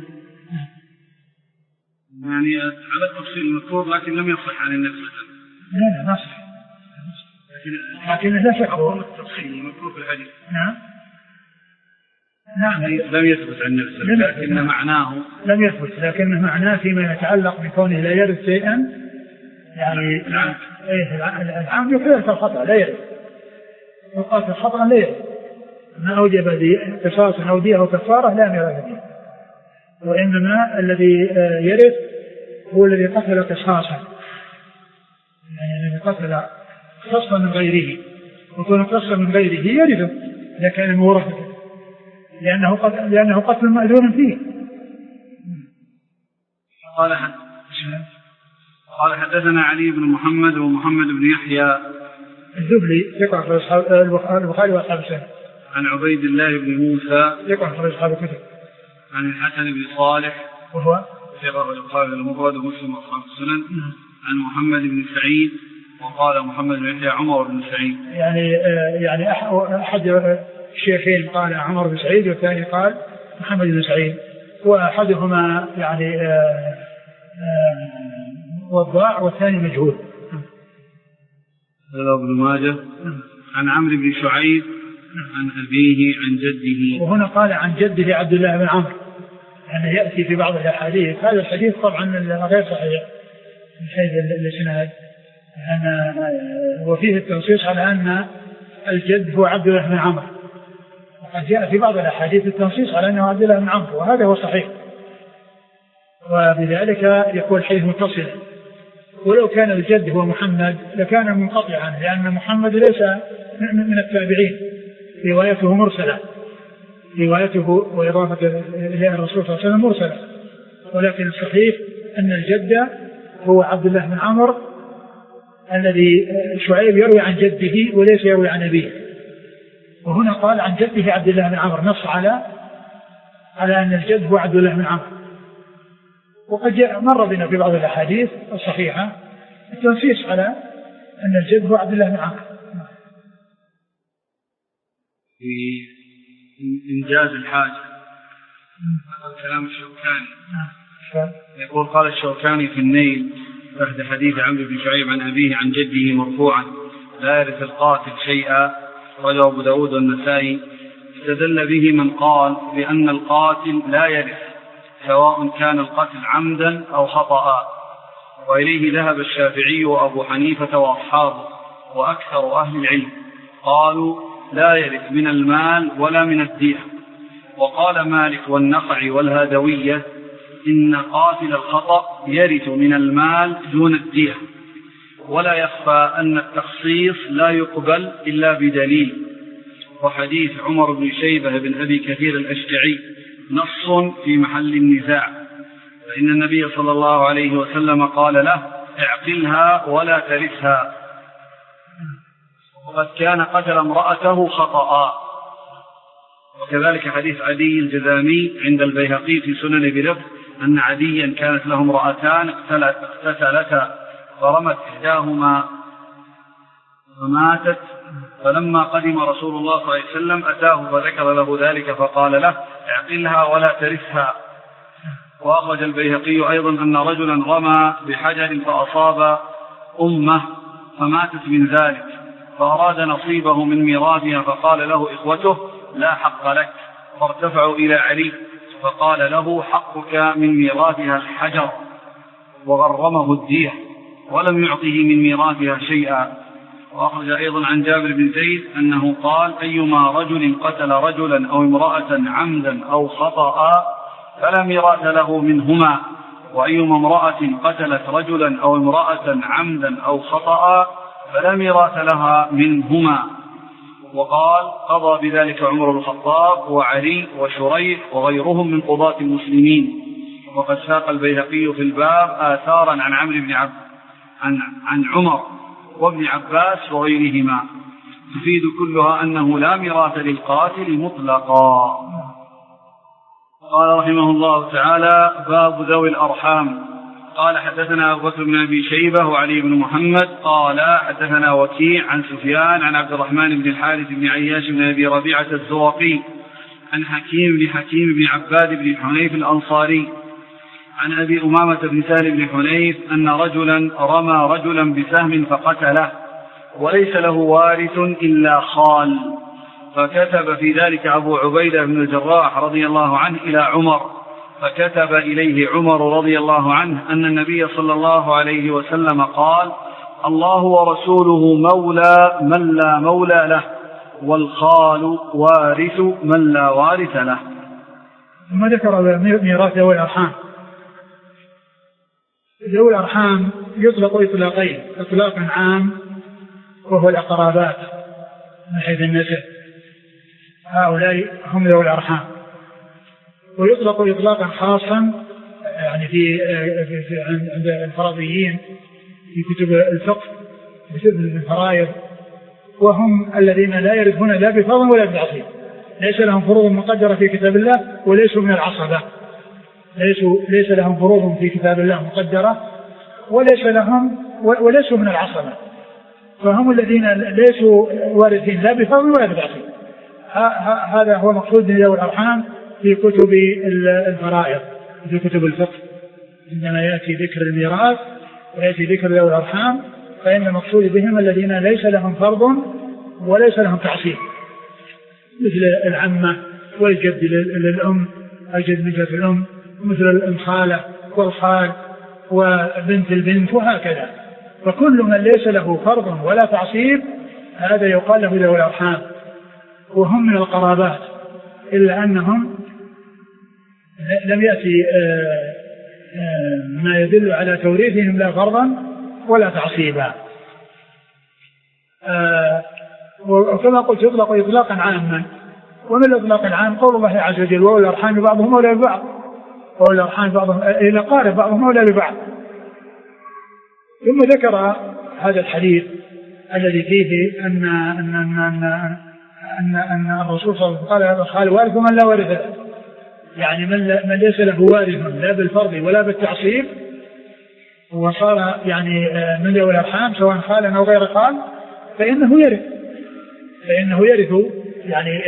يعني على التفصيل المذكور لكن لم يصح عن النبي صلى الله عليه وسلم. لا لا نصح، لكن لا شك هو التفصيل المذكور في الحديث. نعم نعم لم يثبت عن النبي صلى الله عليه وسلم، لكن معناه لم يثبت، لكن معناه فيما يتعلق بكونه لا يرث شيئا، يعني العام العام يخالف الخطأ لا يرث، القاتل الخطأ لا يرث، ما أوجب قصاص أو دية أو كفارة لا ميراث فيه، وإنما الذي يرث هو الذي قتل قصاصا، يعني الذي قتل قصا من غيره، وكون قصا من غيره يرثه إذا كان مورثا، لأنه قتل لأنه قتل مأذون فيه. قال حد قال حدثنا علي بن محمد ومحمد بن يحيى الذبلي ثقة في أصحاب البخاري وأصحاب السنة. عن عبيد الله بن موسى ثقة في أصحاب الكتب. عن الحسن بن صالح وهو ثقة في البخاري المفرد ومسلم وأصحاب السنن. عن محمد بن سعيد وقال محمد بن يحيى عمر بن سعيد. يعني يعني أحد الشيخين قال عمر بن سعيد والثاني قال محمد بن سعيد، وأحدهما يعني وضاع والثاني مجهول. هذا ابن ماجه. عن عمرو بن شعيب عن أبيه عن جده. وهنا قال عن جده عبد الله بن عمرو، يعني يأتي في بعض الأحاديث هذا الحديث طبعا غير صحيح من حيث الإسناد، وفيه التنصيص على أن الجد هو عبد الله بن عمرو، وقد جاء في بعض الأحاديث التنصيص على أنه عبد الله بن عمرو، وهذا هو صحيح، وبذلك يكون الحديث متصلا. ولو كان الجد هو محمد لكان منقطعا، لأن محمد ليس من التابعين، روايته مرسلة، روايته وإضافة إلى الرسول صلى الله عليه وسلم مرسلة، ولكن الصحيح أن الجد هو عبد الله بن عمرو الذي شعيب يروي عن جده وليس يروي عن أبيه، وهنا قال عن جده عبد الله بن عمرو، نص على على أن الجد هو عبد الله بن عمرو. وقد جاء مر بنا في بعض الأحاديث الصحيحة التنصيص على أن الجد هو عبد الله بن عمرو. في إنجاز الحاجة كلام الشوكاني يقول قال الشوكاني في النيل بعد حديث عمرو بن شعيب عن أبيه عن جده مرفوعا لا يرث القاتل شيئا، رواه أبو داود والنسائي، استدل به من قال بأن القاتل لا يرث سواء كان القتل عمدا أو خطأ، وإليه ذهب الشافعي وأبو حنيفة وأصحابه وأكثر أهل العلم، قالوا لا يرث من المال ولا من الدية. وقال مالك والنخعي والهادوية إن قاتل الخطأ يرث من المال دون الدية، ولا يخفى أن التخصيص لا يقبل إلا بدليل. وحديث عمر بن شيبة بن أبي كثير الأشجعي نص في محل النزاع، فإن النبي صلى الله عليه وسلم قال له اعقلها ولا ترثها، وقد كان قتل امرأته خطأ. وكذلك حديث عدي الجذامي عند البيهقي في سنن بلفظ أن عديا كانت له امرأتان اقتتلتا فرمت إحداهما فماتت، فلما قدم رسول الله صلى الله عليه وسلم أتاه فذكر له ذلك فقال له اعقلها ولا ترثها. وأخرج البيهقي أيضا أن رجلا رمى بحجر فأصاب أمه فماتت من ذلك، فأراد نصيبه من ميراثها فقال له إخوته لا حق لك، فارتفعوا إلى علي فقال له حقك من ميراثها الحجر، وغرمه الدية ولم يعطه من ميراثها شيئا. وأخرج أيضا عن جابر بن زيد أنه قال أيما رجل قتل رجلا أو امرأة عمدا أو خطأ فلا ميراث له منهما، وأيما امرأة قتلت رجلا أو امرأة عمدا أو خطأ فلا ميراث لها منهما. وقال قضى بذلك عمر بن الخطاب وعلي وشريح وغيرهم من قضاة المسلمين. وقد ساق البيهقي في الباب آثارا عن عمرو بن عبد عن, عن عمر وابن عباس وغيرهما تفيد كلها أنه لا ميراث للقاتل مطلقا. قال رحمه الله تعالى: باب ذوي الأرحام. قال حدثنا أبو بكر بن أبي شيبة وعلي بن محمد قال حدثنا وكيع عن سفيان عن عبد الرحمن بن الحارث بن عياش بن أبي ربيعة الزرقي عن حكيم بن حكيم بن عباد بن حنيف الأنصاري عن أبي أمامة بن سهل بن حنيف أن رجلا رمى رجلا بسهم فقتله وليس له وارث إلا خال، فكتب في ذلك أبو عبيدة بن الجراح رضي الله عنه إلى عمر، فكتب إليه عمر رضي الله عنه أن النبي صلى الله عليه وسلم قال: الله ورسوله مولى من لا مولى له، والخال وارث من لا وارث له. ثم ذكر ميراث ذوي الأرحام. ذوي الأرحام يطلق إطلاقين: إطلاق عام وهو الأقرابات من حيث النسب، هؤلاء هم ذوي الأرحام، ويطلق إطلاقا خاصا يعني في عند الفرضيين في كتب الفقه كتب الفرائض، وهم الذين لا يرثون لا بفضل ولا بعصيب، ليس لهم فروض مقدرة في كتاب الله وليسوا من العصبة، ليسوا ليس لهم فروض في كتاب الله مقدرة وليس لهم وليسوا من العصبة، فهم الذين ليسوا وارثين لا بفضل ولا بعصيب. هذا هو مقصود ذوي الأرحام في كتب الفرائض في كتب الفقه. عندما يأتي ذكر الميراث ويأتي ذكر ذوي الأرحام فإن المقصود بهم الذين ليس لهم فرض وليس لهم تعصيب، مثل العمة والجد للأم، الجد من جهة الأم، مثل الخالة والخال وبنت البنت وهكذا. فكل من ليس له فرض ولا تعصيب هذا يقال له ذوي الأرحام، وهم من القرابات، إلا أنهم لم يأتي ما يدل على توريثهم لا فرضا ولا تعصيبا. وكما قلت يطلق إطلاقا عاما، ومن الإطلاق العام قول الله عز وجل: وأولي الأرحام بعضهم أولى ببعض، وأولي الأرحام بعضهم إلى قارب بعضهم أولى ببعض. ثم ذكر هذا الحديث الذي فيه أن أن أن أن أن, أن الرسول صلى الله عليه وسلم قال: هذا الخال وارث من لا وارث له، يعني من, من ليس له وارث لا بالفرض ولا بالتعصيب وصار يعني من ذوي الأرحام سواء خالا أو غير خال فإنه يرث فإنه يرث يعني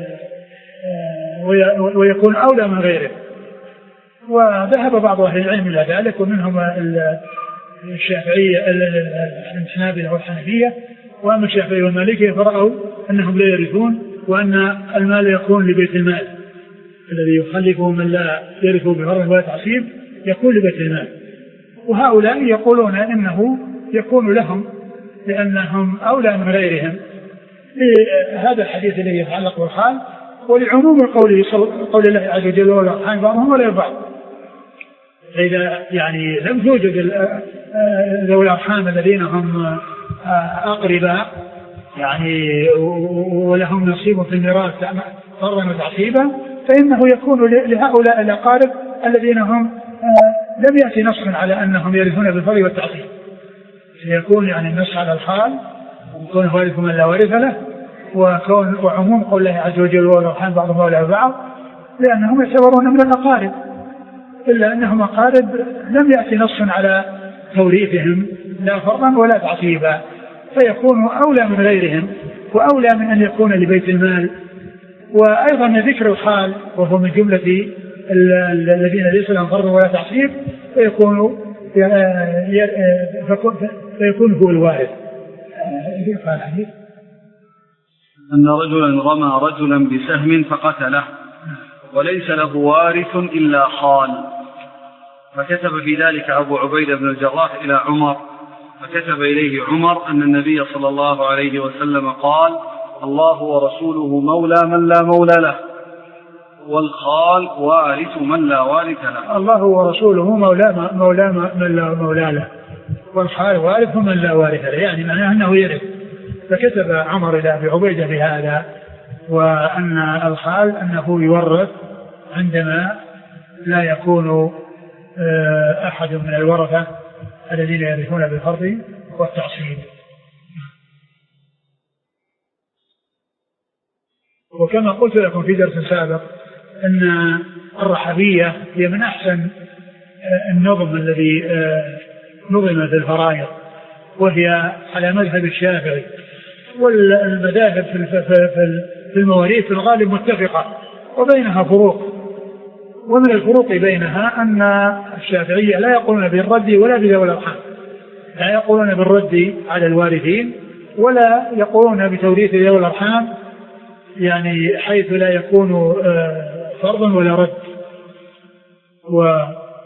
ويكون أولى من غيره. وذهب بعض أهل العلم إلى ذلك، ومنهم الشافعية الحنابلة والحنفية، وأما الشافعية والمالكية فرأوا أنهم لا يرثون، وأن المال يكون لبيت المال الذي يخلفه من لا يرثه بفرض ولا تعصيب يكون لبيت المال. وهؤلاء يقولون إنه يكون لهم لأنهم أولى من غيرهم لهذا الحديث الذي يتعلق بالخال، ولعموم قوله قول الله عز وجل: وأولي الأرحام بعضهم أولى ببعض. إذا يعني لم توجد ذوي الأرحام الذين هم أقرباء يعني ولهم نصيب في الميراث فرضا وتعصيبا، فإنه يكون لهؤلاء الأقارب الذين هم لم يأتي نص على أنهم يرثون بالفرض والتعصيب، يكون يعني النص على الخال ويكون وارث من لا وارث له، وكون وعموم قول الله عز وجل: وأولي الأرحام بعضهم أولى ببعض، لأنهم يعتبرون من الأقارب، إلا أنهم أقارب لم يأتي نص على توريثهم لا فرضا ولا تعصيبا، فيكونوا أولى من غيرهم وأولى من أن يكون لبيت المال. وأيضا ذكر الخال وهو من جملة الذين ليس لهم فرض ولا تعصيب فيكون فيكون هو الوارث. أن رجلا رمى رجلا بسهم فقتله وليس له وارث إلا خال، فكتب في ذلك أبو عبيدة بن الجراح إلى عمر، فكتب إليه عمر أن النبي صلى الله عليه وسلم قال: الله ورسوله مولى من لا مولى له، والخال وارث من لا وارث له. الله ورسوله مولى مولى من لا مولى له، والخال وارث من لا وارث له، يعني معناه أنه يرث. فكتب عمر إلى أبي عبيدة بهذا، وأن الخال أنه يورث عندما لا يكون أحد من الورثة الذين يرثون بالفرض والتعصيب. وكما قلت لكم في درس سابق أن الرحبية هي من أحسن النظم الذي نظم في الفرائض، وهي على مذهب الشافعي، والمذاهب في المواريث في الغالب متفقة وبينها فروق. ومن الفروق بينها أن الشافعية لا يقولون بالرد ولا بذوي الأرحام، لا يقولون بالرد على الوارثين ولا يقولون بتوريث ذوي الأرحام، يعني حيث لا يكون فرضا ولا رد. و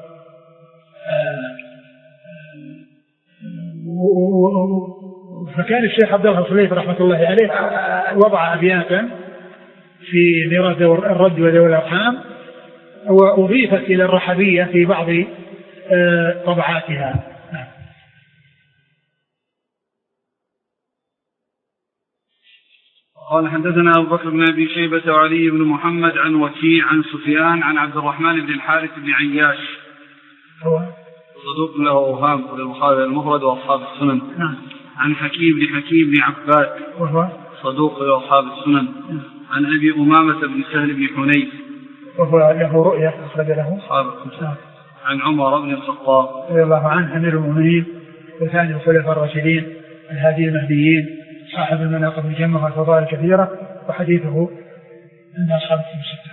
فكان الشيخ عبد الله الصليف رحمة الله عليه وضع أبياتا في ميراث الرد وذوي الأرحام، وأضيفت إلى الرحبية في بعض طبعاتها. قال حدثنا أبو بكر بن أبي شيبة وعلي بن محمد عن وكيع عن سفيان عن عبد الرحمن بن الحارث بن عياش هو صدوق له أوهام وللبخاري المفرد وأصحاب السنن. نعم. عن حكيم بن حكيم بن عباد وهو صدوق له أصحاب السنن. نعم. عن أبي أمامة بن سهل بن حنيف وهو له رؤية أخرج له أصحاب السنن. عن عمر بن الخطاب رضي الله عنه أمير المؤمنين وثاني الخلفاء الراشدين الهادي المهديين صاحب المناقب الجمة والفضائل الكثيرة، وحديثه عند أصحاب الستة.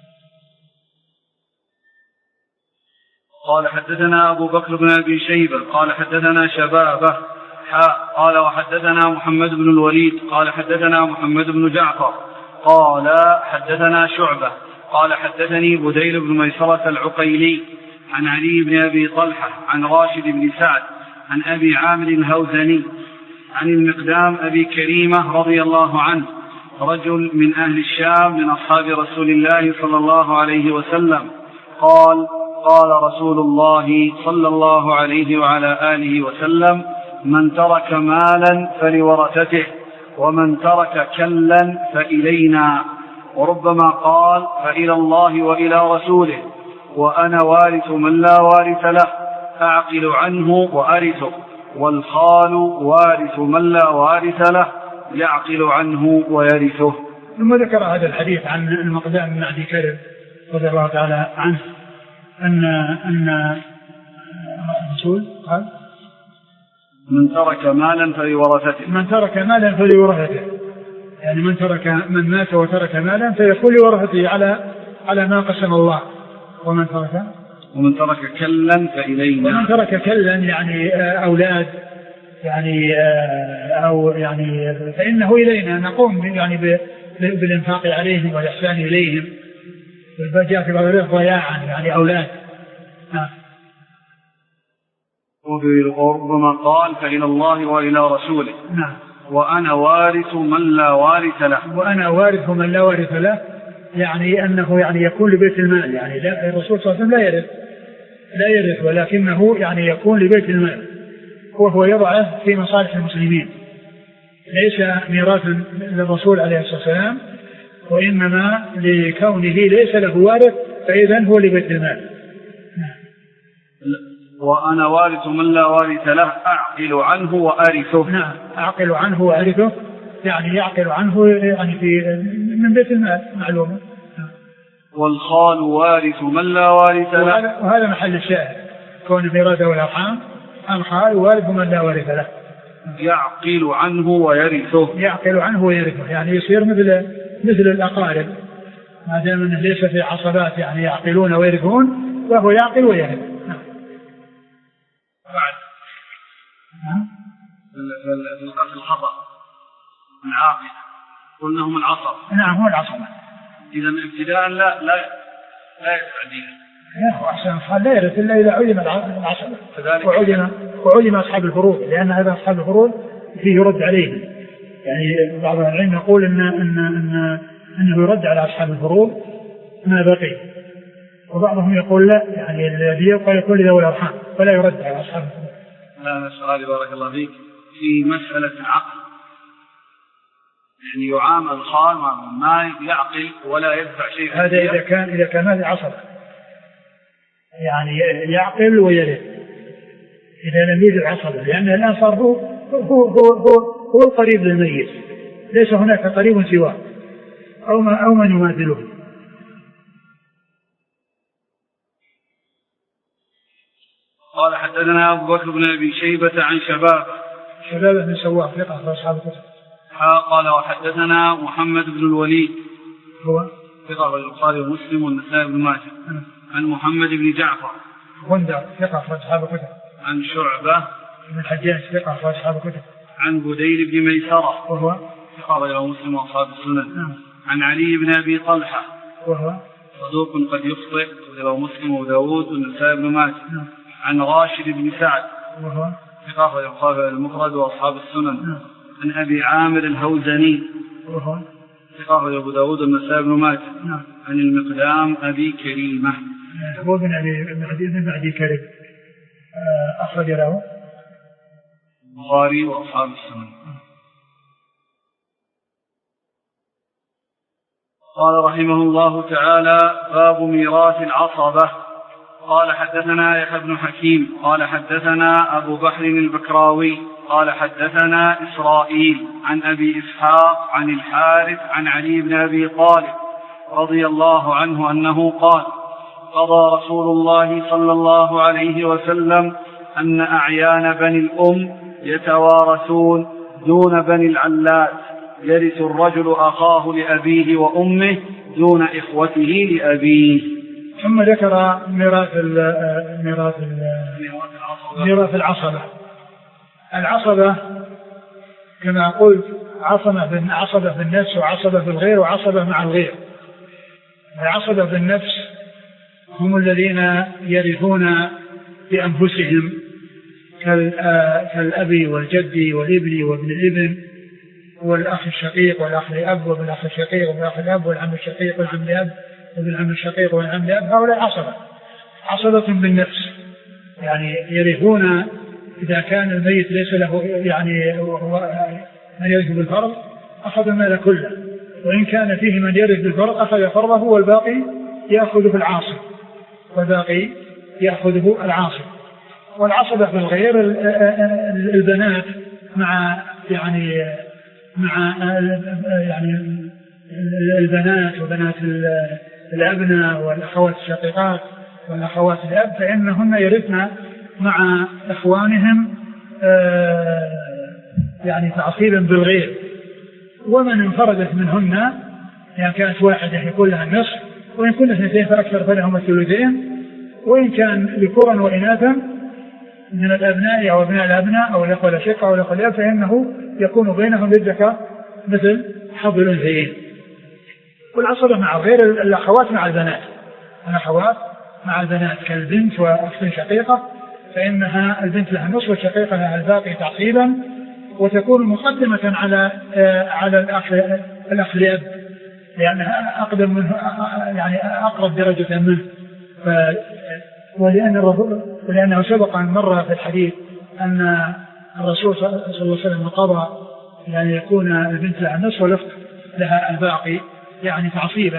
قال حدثنا أبو بكر بن أبي شيبة قال حدثنا شبابه حاء قال وحدثنا محمد بن الوليد قال حدثنا محمد بن جعفر قال حدثنا شعبة قال حدثني بديل بن ميسرة العقيلي عن علي بن أبي طلحة عن راشد بن سعد عن أبي عامر الهوزني عن المقدام أبي كريمة رضي الله عنه رجل من أهل الشام من أصحاب رسول الله صلى الله عليه وسلم قال قال رسول الله صلى الله عليه وعلى آله وسلم من ترك مالا فلورثته ومن ترك كلا فإلينا، وربما قال فإلى الله وإلى رسوله، وأنا وارث من لا وارث له أعقل عنه وأرثه، والخال وارث من لا وارث له يعقل عنه ويرثه. ثم ذكر هذا الحديث عن المقدام بن أبي كرب رضي الله تعالى عنه أن أن الرسول قال من ترك مالا فلورثته من ترك مالا فلورثته، يعني من ترك من مات وترك مالا فيكون لورثته على على ما قسم الله. ومن ترك ومن ترك كلا فإلينا، ومن ترك كلا يعني أولاد يعني أو يعني فإنه إلينا نقوم يعني بالإنفاق عليهم والإحسان إليهم، والبجاء في بعض ضياعا يعني أولاد. نعم. وربما قال فإلى الله وإلى رسوله. نعم. وأنا وارث من لا وارث له. وأنا وارث من لا وارث له، يعني أنه يعني يكون لبيت المال، يعني لا الرسول صلى الله عليه وسلم لا يرث لا يرث ولكنه يعني يكون لبيت المال، وهو يضعه في مصالح المسلمين، ليس ميراثا للرسول عليه الصلاة والسلام، وإنما لكونه ليس له وارث فإذا هو لبيت المال. وأنا وارث من لا وارث له أعقل عنه وأرثه. نعم، أعقل عنه وأرثه، يعني يعقل عنه يعني في من بيت المال معلومة. والخال وارث من لا وارث له، وهذا, وهذا محل الشاهد، كون ميراثه والأرحام الخال وارث من لا وارث له يعقل عنه ويرثه. يعقل عنه ويرثه، يعني يصير مثل مثل الأقارب، ما دام أنه ليس في عصبات يعني يعقلون ويرثون، وهو يعقل ويرث. نعم. بعد في الخطأ من عاقل قلنا هم العصر. نعم هم العصبة. إذا ابتداء لا لا لا يتعديه. لا وأحسن الخال لا يرث إلا إذا علم العصبة وعلم وعلم أصحاب الفروض، لأن هذا أصحاب الفروض فيه يرد عليهم. يعني بعض العلم يقول إن إن إن إنه يرد على أصحاب الفروض ما بقي، وبعضهم يقول لا، يعني الذي يبقى يكون لذوي الأرحام ولا يرد على أصحاب الفروض. لا سؤالي بارك الله فيك في مسألة العقل، يعني يعامل الخال ما يعقل ولا يدفع شيء. هذا إذا كان إذا كان هذه عصبة، يعني يعقل ويرث إذا لم يوجد عصبة، لأن الآن صار هو هو هو هو, هو القريب للميت، ليس هناك قريب سواه أو ما أو من يماثله. قال حدثنا أبو بكر بن أبي شيبة عن شباب شباب بن سواء ثقة أصحاب الكتب. قال وحدثنا محمد بن الوليد هو ثقة البخاري ومسلم والنسائي بن ماجه عن محمد بن جعفر غندر ثقة أصحاب الكتب عن شعبة بن الحجاج ثقة أصحاب الكتب عن بديل بن ميسرة وهو ثقة مسلم وأصحاب السنن عن علي بن أبي طلحة وهو صدوق قد يخطئ رواه مسلم وداود والنسائي بن ماجه عن راشد بن سعد وهو ثقة البخاري المفرد وأصحاب السنن عن أبي عامر الهوزني وهو ثقة أبو داود والنسائي بن ماجه عن المقدام أبي كريمة هو بن أبي بن أبي كريم أخرج له البخاري وأصحاب السنن. قال رحمه الله تعالى باب ميراث العصبة. قال حدثنا يحيى بن حكيم قال حدثنا أبو بحر البكراوي قال حدثنا إسرائيل عن أبي إسحاق عن الحارث عن علي بن أبي طالب رضي الله عنه أنه قال قضى رسول الله صلى الله عليه وسلم أن أعيان بني الأم يتوارثون دون بني العلات، يرث الرجل أخاه لأبيه وأمه دون إخوته لأبيه. ثم ذكر ميراث ميراث ميراث العصبة. العصبة كما قلت عصبة عصبة بالنفس وعصبة بالغير وعصبة مع الغير. العصبة بالنفس هم الذين يرثون بأنفسهم كالأب والجد والابن وابن الابن والأخ الشقيق والأخ الأب وابن الأخ الشقيق والأخ الأب والعم الشقيق والعم الأب وابن العم الشقيق والعم الأب، هؤلاء عصبة عصبة بالنفس، يعني يرثون إذا كان الميت ليس له يعني من يرث بالفرض أخذ المال كله، وإن كان فيه من يرث بالفرض أخذ فرضه والباقي يأخذه العاصب والباقي يأخذه العاصب. والعصبة بالغير البنات مع يعني مع يعني البنات وبنات الأبناء والأخوات الشقيقات والأخوات الأب، فإنهن يرثن مع إخوانهم يعني تعصيبا بالغير. ومن انفردت منهن يعني كانت واحدة يكون لها النصف، وإن كنا اثنتين فأكثر فلهم الثلثين، وإن كان ذكورا وإناثا من الأبناء أو أبناء الأبناء أو الأخوة الأشقة أو الأخوة الأب فإنه يكون بينهم للذكر مثل حظ الأنثيين. والعصبة مع غير الأخوات مع البنات، الأخوات مع البنات كالبنت وأخت شقيقة فإنها البنت لها النصف والشقيقة لها الباقي تعصيبا، وتكون مقدمة على على الأخ الأخ الأب لأنها أقدم منه يعني أقرب درجة منه. ولأن الرسول ولأنه سبق أن مر في الحديث أن الرسول صلى الله عليه وسلم قضى يعني يكون البنت لها النصف والأخت لها الباقي يعني تعصيبا.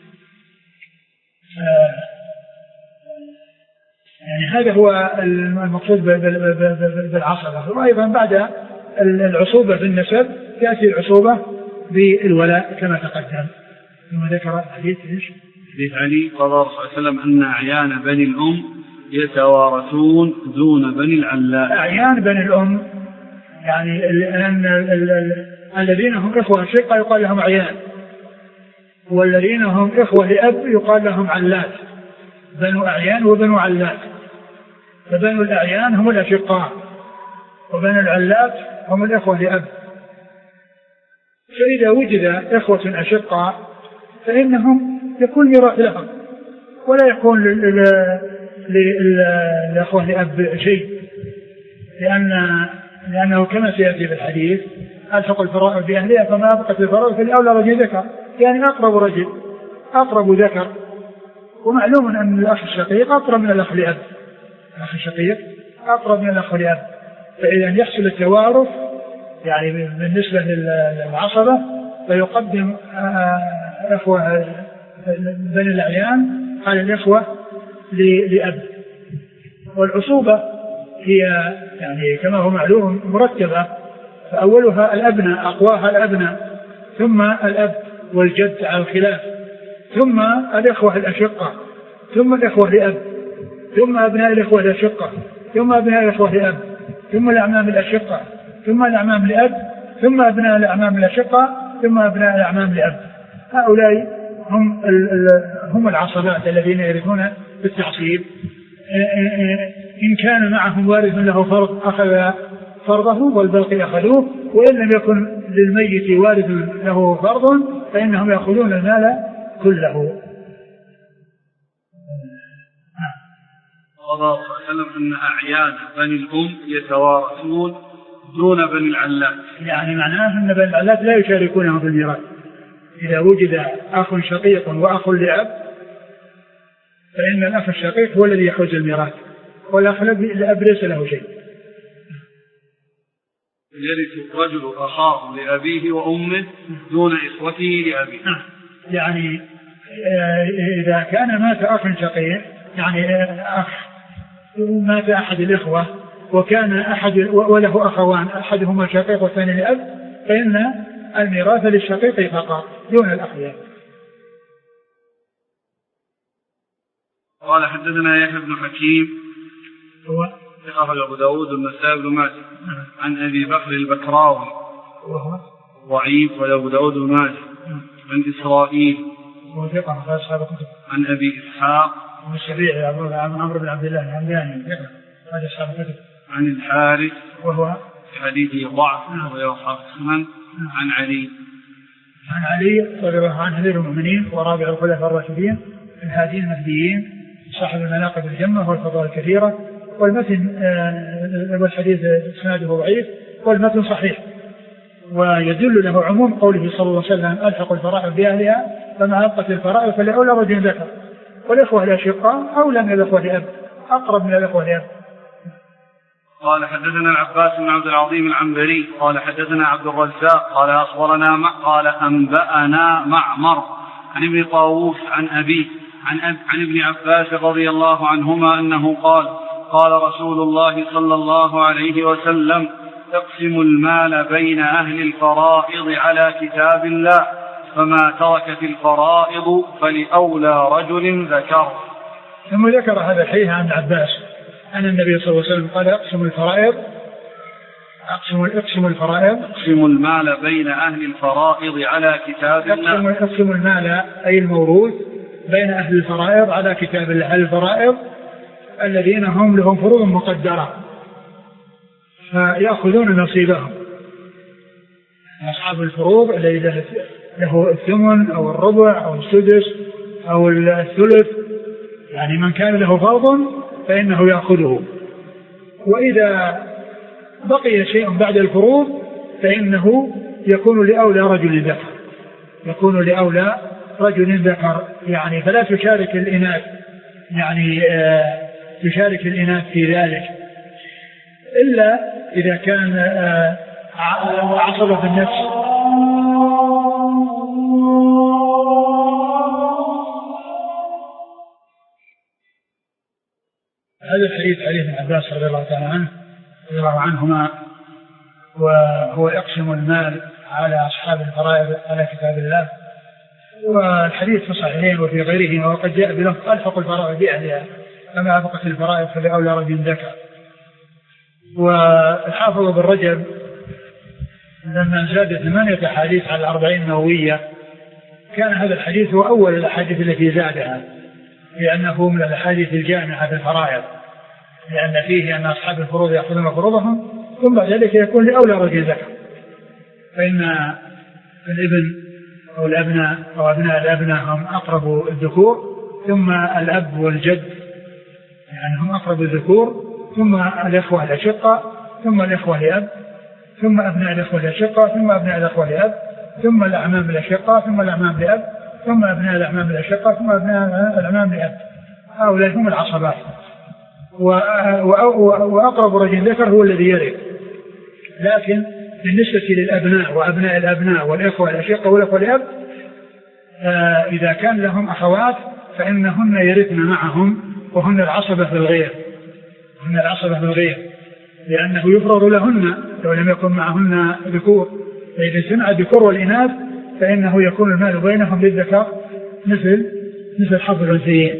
يعني هذا هو المقصود بالعصبة. وأيضا بعد العصوبة بالنسب تأتي العصوبة بالولاء كما تقدم. ثم ذكر الحديث ايش؟ حديث علي قال الرسول صلى الله عليه وسلم أن أعيان بني الأم يتوارثون دون بني العلاء. أعيان بني الأم يعني أن الذين هم إخوة شقة يقال لهم عيان، والذين هم إخوة لأب يقال لهم علات، بنو أعيان وبنو علات. فبنو الأعيان هم الأشقاء وبنو العلات هم الإخوة لأب. فإذا وجد إخوة أشقاء فإنهم يكون ميراث لهم ولا يكون للأخوة لأب شيء، لأن لأنه كما سيأتي بالحديث ألحق الفرائض بأهلها فما أبقت الفرائض في الأولى رجل ذكر، يعني أقرب رجل أقرب ذكر. ومعلوم أن الأخ الشقيق أقرب من الأخ لأب، الأخ الشقيق أقرب من الأخ لأب. فإذا يحصل التوارث يعني بالنسبة للعصبة فيقدم أخوة بني الأعيان على الإخوة لأب. والعصوبة هي يعني كما هو معلوم مرتبة، فأولها الأبناء، أقواها الأبناء، ثم الأب والجد على الخلاف، ثم الإخوة الأشقة، ثم الإخوة لأب، ثم أبناء الإخوة الأشقة، ثم أبناء الإخوة لأب، ثم الأعمام الأشقة، ثم الأعمام لأب، ثم أبناء الأعمام الأشقة، ثم أبناء الأعمام لأب. هؤلاء هم هم العصبات الذين يرثون بالتعصيب. إن كان معهم وارث له فرض أخذ فرضه والباقي أخذوه، وإن لم يكن للميت وارث له فرض فإنهم يأخذون المال كله. قضى صلى أن أعيان بني الأم يتوارثون دون بني العلات، يعني معناه أن بني العلات لا يشاركونهم في الميراث. إذا وجد أخ شقيق وأخ لأب فإن الأخ الشقيق هو الذي يحوز الميراث، والأخ لأب ليس له شيء. يرث الرجل أخاه لأبيه وأمه دون إخوته لأبيه. يعني إذا كان مات أخ شقيق، يعني أخ مات أحد الإخوة وكان أحد وله أخوان أحدهما شقيق والثاني لأب، فإن الميراث للشقيق فقط دون الأخوين. قال حدثنا يحيى بن حكيم هو أخرج أبو داود والنسائي بن ماجه عن أبي بكر البكراوي وهو ضعيف وأبو داود بن ماجه عن إسرائيل عن أبي إسحاق عن الشبيع عن عمرو بن عبد الله الهمداني عن الحارث وهو حديثه ضعف ويصحح السنن عن علي عن علي رضي الله عنه أمير المؤمنين ورابع الخلفاء الراشدين الهادين المهديين صاحب المناقب الجمة والفضائل الكثيرة، والمتن آه والحديث اسناده ضعيف والمتن صحيح، ويدل له عموم قوله صلى الله عليه وسلم ألحق الفرائض بأهلها فما أبقت الفرائض فلأولى رجل ذكر، والإخوة الأشقاء أولى من الإخوة لأب، أقرب من الإخوة لأب. قال حدثنا العباس بن عبد العظيم العنبري قال حدثنا عبد الرزاق قال أخبرنا مع قال أنبأنا معمر عن ابن طاووس عن أبيه عن, أب عن ابن عباس رضي الله عنهما أنه قال قال رسول الله صلى الله عليه وسلم تقسم المال بين أهل الفرائض على كتاب الله، فما ترك في الفرائض فلأولى رجل ذكر. ثم ذكر هذا الحديث عن عباس أن النبي صلى الله عليه وسلم قال اقسم الفرائض اقسم اقسم الفرائض اقسم المال بين أهل الفرائض على كتاب الله. اقسم المال أي الموروث بين أهل الفرائض على كتاب الله. أهل الفرائض الذين هم لهم فروض مقدرة فيأخذون نصيبهم. أصحاب الفروض الذي له الثمن أو الربع أو السدس أو الثلث، يعني من كان له فرض فإنه يأخذه. وإذا بقي شيء بعد الفروض فإنه يكون لأولى رجل ذكر، يكون لأولى رجل ذكر يعني فلا تشارك الإناث، يعني آه تشارك الإناث في ذلك إلا إذا كان آه عصبة في النفس. هذا الحديث عليه بن عباس رضي الله تعالى عنه رضي الله عنهما، وهو يقسم المال على أصحاب الفرائض على كتاب الله، والحديث في الصحيحين وفي غيرهما، وقد جاء بلفظ ألحق الفرائض بأهلها فما أبقت الفرائض فلأولى رجل ذكر. والحافظ بن رجب لما زاد ثمانية أحاديث على الأربعين النووية كان هذا الحديث هو أول الأحاديث التي زادها، لأنه من الأحاديث الجامعة في الفرائض، لأن فيه أن أصحاب الفروض يأخذون فروضهم ثم بعد ذلك يكون لأولى رجل ذكر. فإن الابن أو الأبناء أو أبناء الأبناء هم أقرب الذكور، ثم الأب والجد يعني هم أقرب الذكور، ثم الإخوة الأشقة، ثم الإخوة لأب، ثم أبناء الإخوة الأشقة، ثم أبناء الإخوة لأب، ثم الأعمام الأشقة، ثم الأعمام لأب، ثم أبناء الأعمام الأشقة، ثم أبناء الأعمام لأب. هؤلاء هم العصبات. وأقرب رجل ذكر هو الذي يرث. لكن بالنسبة للأبناء وأبناء الأبناء والإخوة الأشقة والإخوة لأب إذا كان لهم أخوات فإنهن يرثن معهم وهن العصبة في الغير، هن العصبة في الغير، لأنه يفرض لهن لو لم يكن معهن ذكور، فإذا اجتمع الذكور والإناث فإنه يكون المال بينهم للذكر مثل مثل حظ الأنثيين.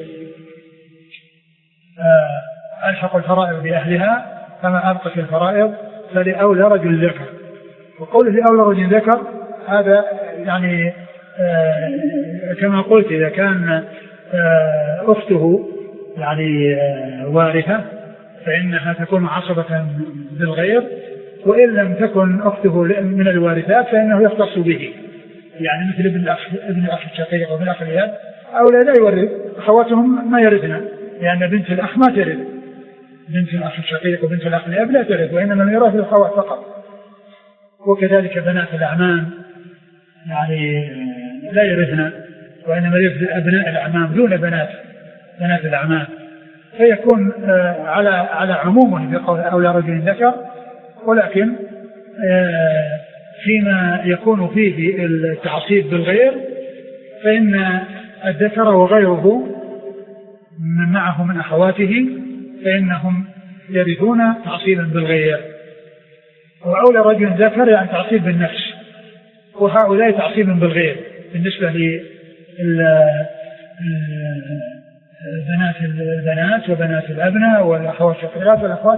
آه ألحق الفرائض بأهلها كما أبقت الفرائض فلأولى رجل ذكر. وقوله لأولى رجل ذكر هذا يعني آه كما قلت إذا كان آه أخته يعني آه وارثة فإنها تكون عصبة بالغير، وإن لم تكن أخته من الوارثات فإنه يختص به، يعني مثل ابن الأخ ابن الأخ الشقيق وابن الأخ الأب أولا لا يورث، أخواتهم ما يرثن لأن بنت الأخ ما ترث، بنت الأخ الشقيق وبنت الأخ الأب لا ترث، وإنما ميراث الأخوات فقط. وكذلك بنات الأعمام يعني لا يرثن، وإنما يرث أبناء الأعمام دون بنات بنات الأعمام، فيكون على على عمومه في قول أولى رجل ذكر. ولكن فيما يكون فيه التعصيب بالغير فإن الذكر وغيره من معه من أخواته فإنهم يرثون تعصيبا بالغير. وأولى رجل ذكر يعني تعصيب بالنفس، وهؤلاء تعصيب بالغير بالنسبة لبنات البنات وبنات الأبناء والأخوات الشقيقات والأخوات.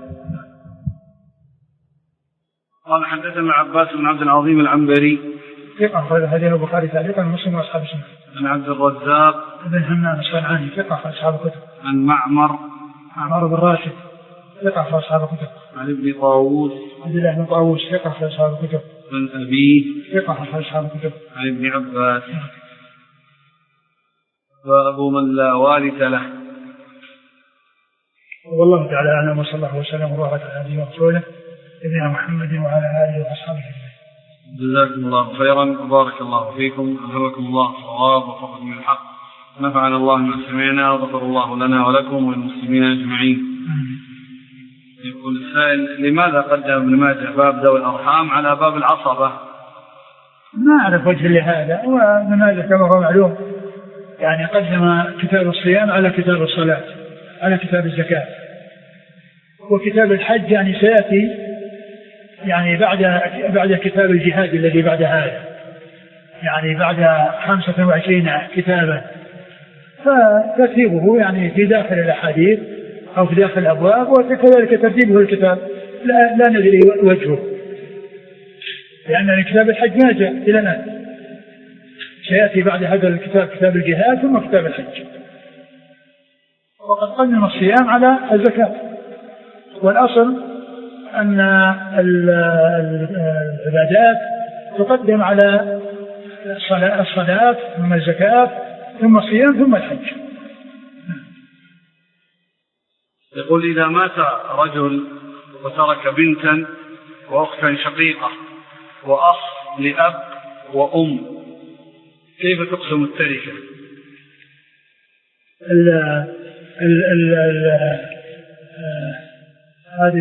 قال حدثنا عباس بن عبد العظيم العنبري ثقة أخرج حديث البخاري تعليقا ومسلم وأصحاب السنة. عن عبد الرزاق بن همام الصنعاني ثقة أخرج أصحاب الكتب. عن معمر معمر بن راشد ثقة أخرج أصحاب الكتب. عن ابن طاووس عبد الله بن طاووس ثقة أخرج أصحاب الكتب. عن أبيه ثقة أخرج أصحاب الكتب. عن ابن عباس. وأبو من لا وارث له. والله تعالى أعلم وصلى الله وسلم وبارك على نبينا ورسوله نبينا محمد وعلى آله وأصحابه أجمعين. جزاكم الله خيرا وبارك الله فيكم، ألهمكم الله الصواب وفقكم من الحق، نفعنا الله ما سمعنا وغفر الله لنا ولكم وللمسلمين أجمعين. يقول السائل: لماذا قدم ابن ماجه باب ذوي الأرحام على باب العصبة؟ ما أعرف وجه لهذا، وابن ماجه كما هو معلوم يعني قدم كتاب الصيام على كتاب الصلاة على كتاب الزكاة، وكتاب الحج يعني سيأتي يعني بعد بعد كتاب الجهاد الذي بعد هذا، يعني بعد خمسة وعشرين كتابا، فترتيبه يعني في داخل الأحاديث أو في داخل الأبواب، وكذلك ترتيبه الكتاب لا, لا ندري وجهه، لأن كتاب الحج ما جاء إلى الآن، سيأتي بعد هذا الكتاب كتاب الجهاد ثم كتاب الحج. وقد قدم الصيام على الزكاة، والأصل أن العبادات تقدم على الصلاة ثم الزكاة ثم الصيام ثم الحج. يقول: إذا مات رجل وترك بنتا وأختا شقيقة وأخ لأب وأم، كيف تقسم التركة؟ ال ال ال ال هذه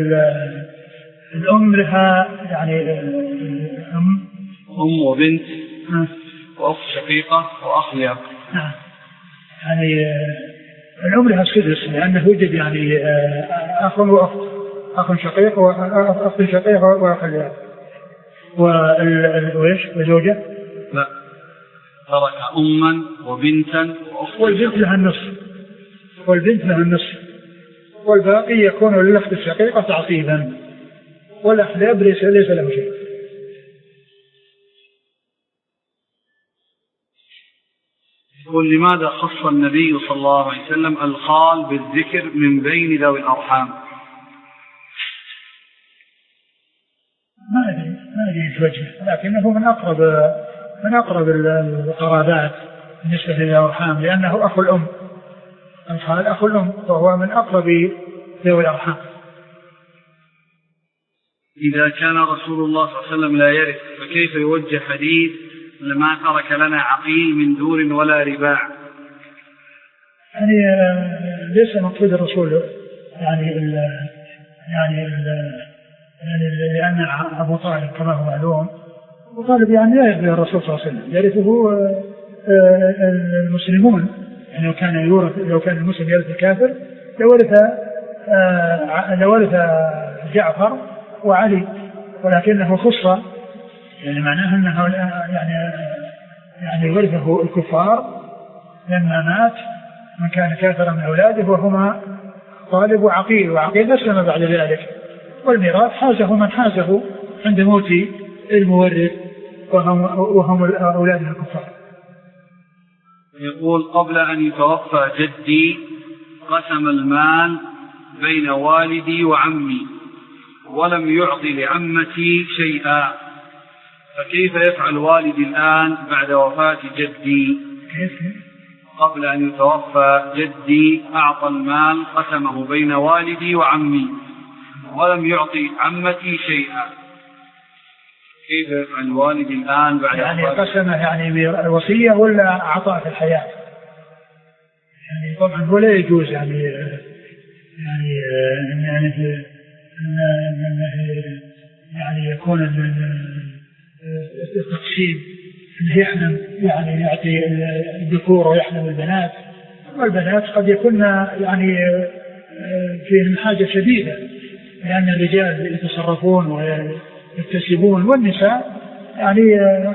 الأم لها يعني أم أم وبنت وأخت شقيقة وأخ لأب. نعم، يعني الأم لها السدس لأنه يوجد يعني أخ وأخت، أخ شقيق وأخت شقيق وأخ لأب. وإيش وزوجة؟ لا، ترك أما وبنتا وأخت، والبنت لها النصف، والبنت لها النصف، والباقي يكون للأخت الشقيقة تعصيبا، والأخ لأب ليس له شيء. يقول: لماذا خص النبي صلى الله عليه وسلم الخال بالذكر من بين ذوي الأرحام؟ ما أدري ما أدري وجهه، لكنه من أقرب من أقرب القرابات بالنسبة للأرحام، لأنه أخو الأم، الخال أخو الأم، وهو من أقرب ذوي الأرحام. إذا كان رسول الله صلى الله عليه وسلم لا يرث، فكيف يوجه حديث: لما ترك لنا عقيل من دور ولا رباع؟ يعني ليس مقصود الرسول يعني ال يعني ال يعني لأن أبو طالب كما هو معلوم، أبو طالب يعني لا يرث الرسول صلى الله عليه وسلم، يرثه المسلمون يعني لو كان يورث لو كان المسلم يرث الكافر لورث آه لورث جعفر وعلي، ولكنه خص يعني معناه أنه يعني يعني ورثه الكفار لما مات من كان كافرا من أولاده وهما طالب وعقيل، وعقيل أسلم بعد ذلك، والميراث حازه من حازه عند موت المورث وهم, وهم أولاد الكفار. يقول قبل أن يتوفى جدي قسم المال بين والدي وعمي ولم يعطي لعمتي شيئا، فكيف يفعل والدي الآن بعد وفاة جدي؟ قبل أن يتوفى جدي أعطى المال قسمه بين والدي وعمي ولم يعطي عمتي شيئا، كيف يفعل والدي الآن بعد يعني قسمه يعني الوصية ولا عطاء في الحياة؟ يعني طبعا ولا يجوز يعني يعني يعني يعني يكون التقسيم انه يحلم يعني يعطي الذكور ويحلم البنات، والبنات قد يكون يعني فيهم حاجة شديدة لأن الرجال يتصرفون ويكتسبون والنساء يعني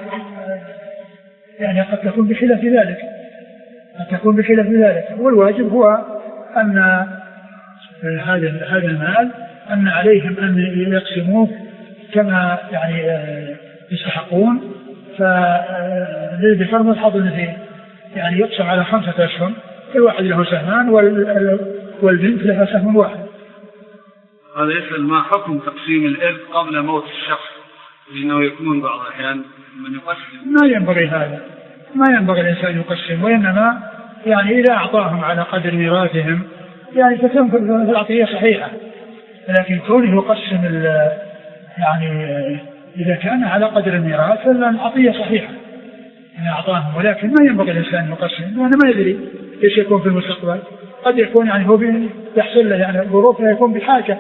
يعني قد تكون بخلاف ذلك قد تكون بخلاف ذلك والواجب هو أن هذا هذا المال أن عليهم أن يقسموه كما يعني يستحقون، فللذكر ملحظ الاثنين يعني يقسم على خمسة أسهم، كل واحد له سهمان والبنت لها سهم واحد. هذا يسأل ما حكم تقسيم الإرث قبل موت الشخص، لأنه يكون بعض الأحيان من يقسم. ما ينبغي هذا، ما ينبغي الإنسان يقسم، وإنما يعني إذا أعطاهم على قدر ميراثهم يعني تكون في العطية صحيحة، لكن كونه يقسم يعني إذا كان على قدر الميراث فالعطية صحيحة إن أعطاهم، ولكن ما ينبغي الإنسان يقسم لأنه ما يدري إيش يكون في المستقبل، قد يكون يعني هو يحصل له يعني الظروف يكون بحاجة.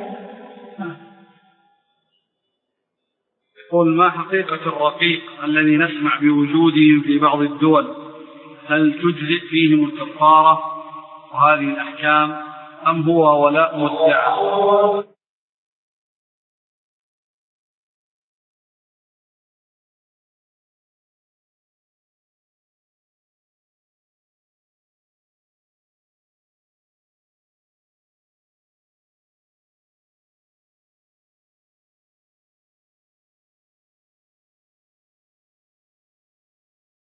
يقول ما حقيقة الرقيق الذي نسمع بوجوده في بعض الدول؟ هل تجزئ فيهم الكفارة وهذه الأحكام أم هو ولاء مدعى؟